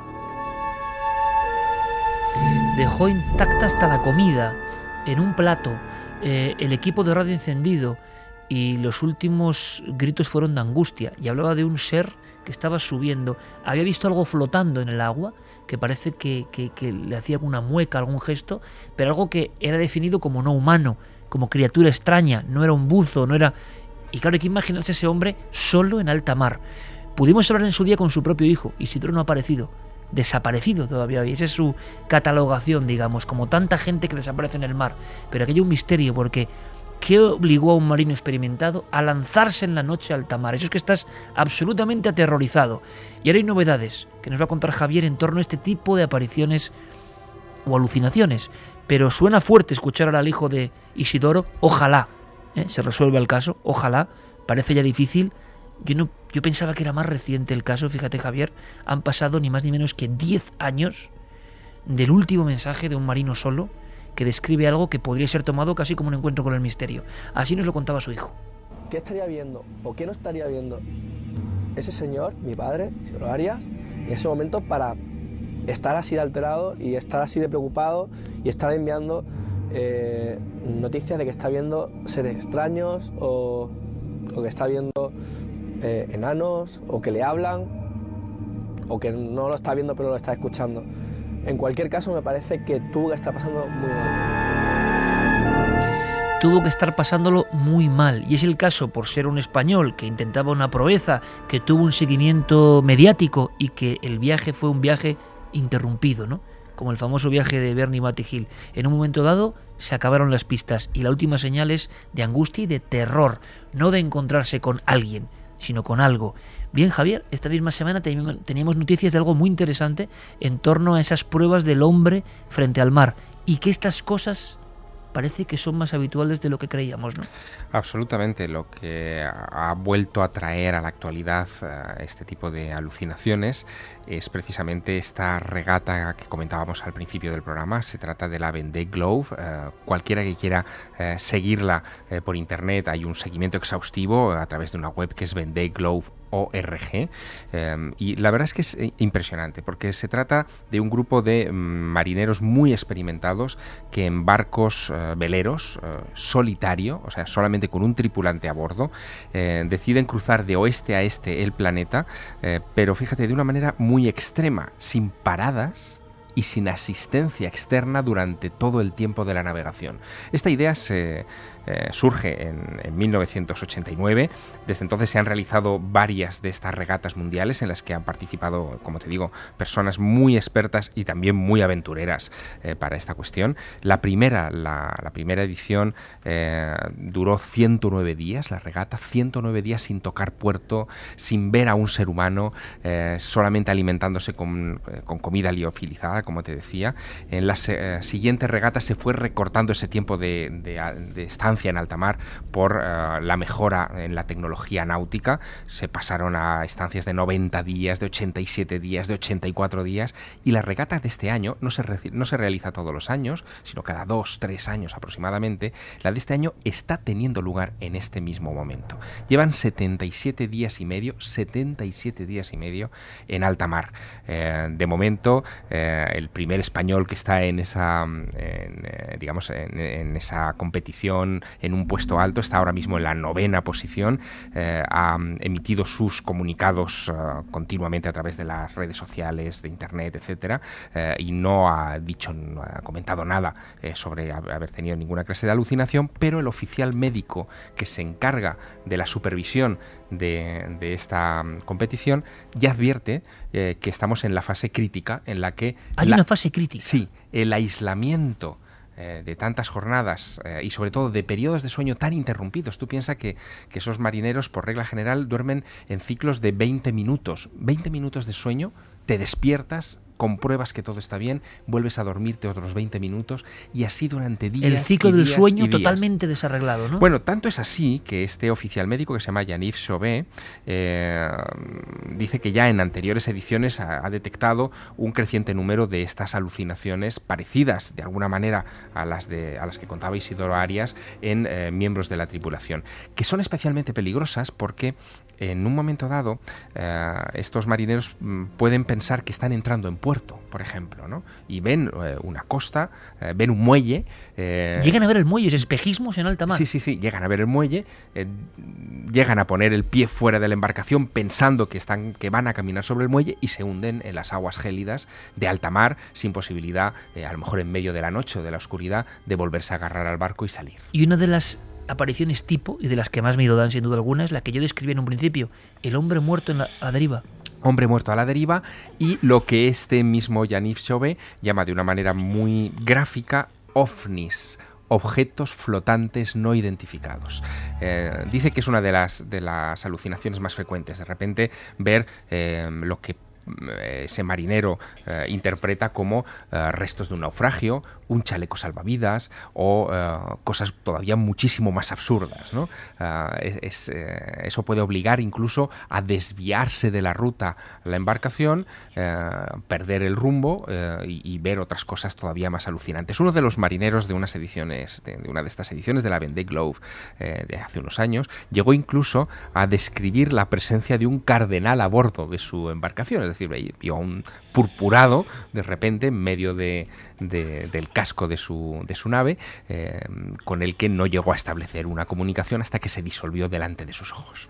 Dejó intacta hasta la comida, en un plato, eh, el equipo de radio encendido, y los últimos gritos fueron de angustia, y hablaba de un ser que estaba subiendo. Había visto algo flotando en el agua, que parece que, que, que le hacía alguna mueca, algún gesto, pero algo que era definido como no humano, como criatura extraña, no era un buzo, no era... Y claro, hay que imaginarse ese hombre solo en alta mar. Pudimos hablar en su día con su propio hijo, Isidoro no ha aparecido, desaparecido todavía hoy. Esa es su catalogación, digamos, como tanta gente que desaparece en el mar. Pero aquello es un misterio, porque ¿qué obligó a un marino experimentado a lanzarse en la noche a alta mar? Eso es que estás absolutamente aterrorizado. Y ahora hay novedades que nos va a contar Javier en torno a este tipo de apariciones o alucinaciones. Pero suena fuerte escuchar ahora al hijo de Isidoro. Ojalá ¿eh? se resuelva el caso, ojalá. Parece ya difícil. Yo, no, yo pensaba que era más reciente el caso, fíjate, Javier. Han pasado ni más ni menos que diez años del último mensaje de un marino solo, que describe algo que podría ser tomado casi como un encuentro con el misterio. Así nos lo contaba su hijo. ¿Qué estaría viendo o qué no estaría viendo ese señor, mi padre, Isidoro Arias, en ese momento para estar así de alterado y estar así de preocupado y estar enviando eh, noticias de que está viendo seres extraños o, o que está viendo eh, enanos o que le hablan o que no lo está viendo pero lo está escuchando? En cualquier caso, me parece que tuvo que estar pasando muy mal. Tuvo que estar pasándolo muy mal. Y es el caso, por ser un español que intentaba una proeza, que tuvo un seguimiento mediático y que el viaje fue un viaje interrumpido, ¿no? Como el famoso viaje de Bernie Matty Hill. En un momento dado se acabaron las pistas y la última señal es de angustia y de terror, no de encontrarse con alguien, sino con algo. Bien, Javier, esta misma semana teníamos noticias de algo muy interesante en torno a esas pruebas del hombre frente al mar, y que estas cosas parece que son más habituales de lo que creíamos, ¿no? Absolutamente. Lo que ha vuelto a traer a la actualidad uh, este tipo de alucinaciones es precisamente esta regata que comentábamos al principio del programa. Se trata de la Vendée Globe. Uh, cualquiera que quiera uh, seguirla uh, por internet, hay un seguimiento exhaustivo a través de una web que es Vendée Globe O R G, eh, y la verdad es que es impresionante porque se trata de un grupo de mm, marineros muy experimentados que en barcos eh, veleros, eh, solitario, o sea, solamente con un tripulante a bordo, eh, deciden cruzar de oeste a este el planeta, eh, pero fíjate, de una manera muy extrema, sin paradas y sin asistencia externa durante todo el tiempo de la navegación. Esta idea se eh, surge en, en mil novecientos ochenta y nueve. Desde entonces se han realizado varias de estas regatas mundiales en las que han participado, como te digo, personas muy expertas y también muy aventureras eh, para esta cuestión. La primera, la, la primera edición eh, duró ciento nueve días, la regata, ciento nueve días sin tocar puerto, sin ver a un ser humano, eh, solamente alimentándose con, eh, con comida liofilizada, como te decía. En las eh, siguientes regatas se fue recortando ese tiempo de, de, de estancia en alta mar por uh, la mejora en la tecnología náutica. Se pasaron a estancias de noventa días, de ochenta y siete días, de ochenta y cuatro días, y la regata de este año no se, re- no se realiza todos los años, sino cada dos, tres años aproximadamente. La de este año está teniendo lugar en este mismo momento. Llevan setenta y siete días y medio, setenta y siete días y medio en alta mar. Eh, de momento, eh, el primer español que está en esa, en, eh, digamos, en, en esa competición en un puesto alto, está ahora mismo en la novena posición, eh, ha emitido sus comunicados uh, continuamente a través de las redes sociales, de internet, etcétera, eh, y no ha dicho, no ha comentado nada eh, sobre haber tenido ninguna clase de alucinación, pero el oficial médico que se encarga de la supervisión de, de esta um, competición ya advierte eh, que estamos en la fase crítica en la que... Hay la, una fase crítica. Sí, el aislamiento eh, de tantas jornadas eh, y sobre todo de periodos de sueño tan interrumpidos. Tú piensas que, que esos marineros por regla general duermen en ciclos de veinte minutos. veinte minutos de sueño, te despiertas, compruebas que todo está bien, vuelves a dormirte otros veinte minutos y así durante días. El ciclo y del días sueño y días. totalmente desarreglado, ¿no? Bueno, tanto es así que este oficial médico que se llama Yaniv Chauvet eh, dice que ya en anteriores ediciones ha, ha detectado un creciente número de estas alucinaciones parecidas de alguna manera a las de a las que contaba Isidoro Arias en eh, miembros de la tripulación, que son especialmente peligrosas porque en un momento dado eh, estos marineros mm, pueden pensar que están entrando en puerto, por ejemplo, ¿no? Y ven eh, una costa, eh, ven un muelle. Eh, llegan a ver el muelle, es espejismos en alta mar. Sí, sí, sí, llegan a ver el muelle, eh, llegan a poner el pie fuera de la embarcación pensando que, están, que van a caminar sobre el muelle y se hunden en las aguas gélidas de alta mar sin posibilidad, eh, a lo mejor en medio de la noche o de la oscuridad, de volverse a agarrar al barco y salir. Y una de las apariciones tipo, y de las que más miedo dan sin duda alguna, es la que yo describí en un principio, el hombre muerto en la, a la deriva. Hombre muerto a la deriva, y lo que este mismo Yaniv Chauvet llama de una manera muy gráfica ovnis, objetos flotantes no identificados. Eh, dice que es una de las, de las alucinaciones más frecuentes, de repente ver eh, lo que ese marinero eh, interpreta como eh, restos de un naufragio, un chaleco salvavidas o eh, cosas todavía muchísimo más absurdas, ¿no? Eh, es, eh, eso puede obligar incluso a desviarse de la ruta la embarcación, eh, perder el rumbo eh, y, y ver otras cosas todavía más alucinantes. Uno de los marineros de unas ediciones, de, de una de estas ediciones de la Vendée Globe eh, de hace unos años, llegó incluso a describir la presencia de un cardenal a bordo de su embarcación, es decir, vio a un purpurado de repente en medio de, de, del casco de su, de su nave, eh, con el que no llegó a establecer una comunicación hasta que se disolvió delante de sus ojos.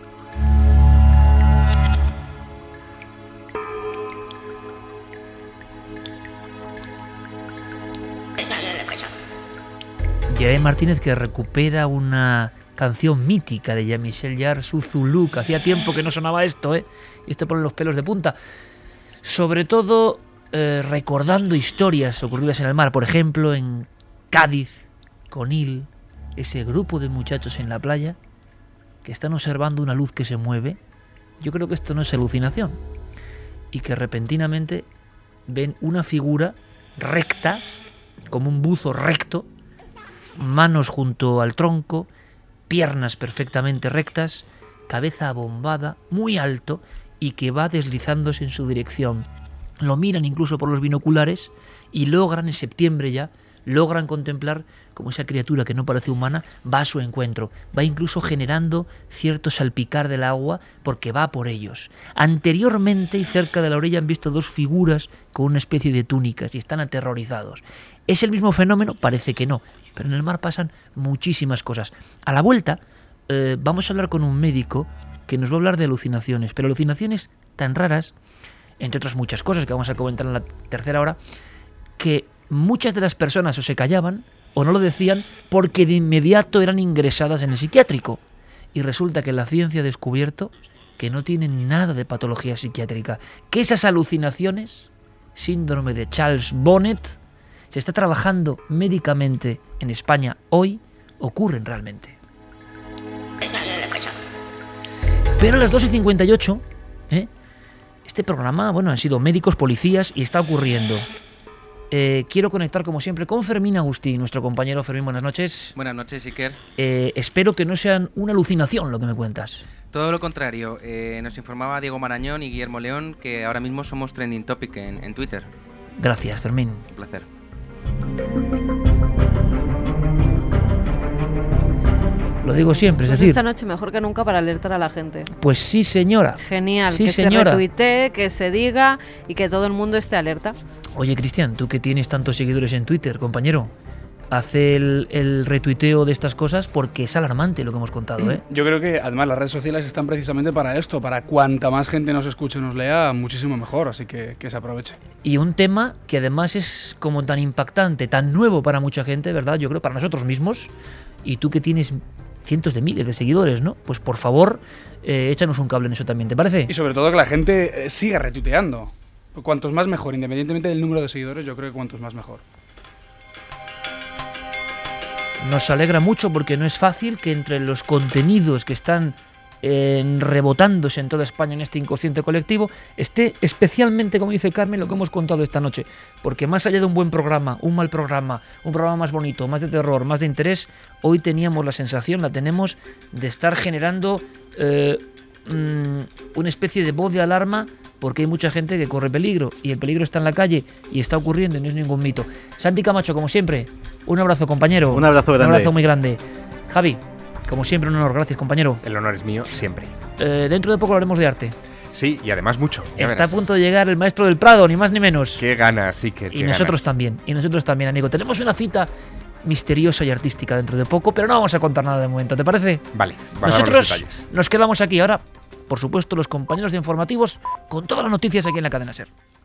Jeremy Martínez, que recupera una canción mítica de Jean-Michel Jarre, su Zulu, que hacía tiempo que no sonaba esto, ¿eh? Y esto pone los pelos de punta. Sobre todo eh, recordando historias ocurridas en el mar, por ejemplo, en Cádiz, Conil, ese grupo de muchachos en la playa que están observando una luz que se mueve. Yo creo que esto no es alucinación. Y que repentinamente ven una figura recta, como un buzo recto, manos junto al tronco, piernas perfectamente rectas, cabeza abombada, muy alto, y que va deslizándose en su dirección. Lo miran incluso por los binoculares y logran, en septiembre ya, logran contemplar cómo esa criatura que no parece humana va a su encuentro, va incluso generando cierto salpicar del agua porque va por ellos. Anteriormente y cerca de la orilla han visto dos figuras con una especie de túnicas y están aterrorizados. ¿Es el mismo fenómeno? Parece que no, pero en el mar pasan muchísimas cosas. A la vuelta eh, vamos a hablar con un médico que nos va a hablar de alucinaciones, pero alucinaciones tan raras, entre otras muchas cosas que vamos a comentar en la tercera hora, que muchas de las personas o se callaban o no lo decían porque de inmediato eran ingresadas en el psiquiátrico. Y resulta que la ciencia ha descubierto que no tienen nada de patología psiquiátrica, que esas alucinaciones, síndrome de Charles Bonnet, se está trabajando médicamente en España hoy, ocurren realmente. Pero a las dos y cincuenta y ocho, ¿eh? este programa, bueno, han sido médicos, policías y está ocurriendo. Eh, quiero conectar, como siempre, con Fermín Agustí, nuestro compañero. Fermín, buenas noches. Buenas noches, Iker. Eh, espero que no sean una alucinación lo que me cuentas. Todo lo contrario. Eh, nos informaba Diego Marañón y Guillermo León que ahora mismo somos trending topic en, en Twitter. Gracias, Fermín. Un placer. Lo digo siempre, es Pues decir... esta noche mejor que nunca para alertar a la gente. Pues sí, señora. Genial, sí, que señora. se retuitee, que se diga y que todo el mundo esté alerta. Oye, Cristian, tú que tienes tantos seguidores en Twitter, compañero, hace el, el retuiteo de estas cosas porque es alarmante lo que hemos contado, ¿eh? Yo creo que además las redes sociales están precisamente para esto, para cuanta más gente nos escuche, nos lea, muchísimo mejor, así que que se aproveche. Y un tema que además es como tan impactante, tan nuevo para mucha gente, ¿verdad? Yo creo para nosotros mismos, y tú que tienes cientos de miles de seguidores, ¿no? Pues por favor, eh, échanos un cable en eso también, ¿te parece? Y sobre todo que la gente eh, siga retuiteando. Cuantos más mejor, independientemente del número de seguidores, yo creo que cuantos más mejor. Nos alegra mucho porque no es fácil que entre los contenidos que están eh, rebotándose en toda España en este inconsciente colectivo esté especialmente, como dice Carmen, lo que hemos contado esta noche. Porque más allá de un buen programa, un mal programa, un programa más bonito, más de terror, más de interés, hoy teníamos la sensación, la tenemos, de estar generando eh, mmm, una especie de voz de alarma porque hay mucha gente que corre peligro y el peligro está en la calle y está ocurriendo y no es ningún mito. Santi Camacho, como siempre, un abrazo, compañero. Un abrazo grande. Un abrazo muy grande. Javi, como siempre, un honor. Gracias, compañero. El honor es mío siempre. Eh, dentro de poco hablaremos de arte. Sí, y además mucho. Ya Está verás. a punto de llegar el maestro del Prado, ni más ni menos. Qué ganas, sí que. Y nosotros ganas. también, y nosotros también, amigo. Tenemos una cita misteriosa y artística dentro de poco, pero no vamos a contar nada de momento, ¿te parece? Vale, vamos a los Nosotros detalles. nos quedamos aquí ahora, por supuesto, los compañeros de informativos con todas las noticias aquí en la cadena SER.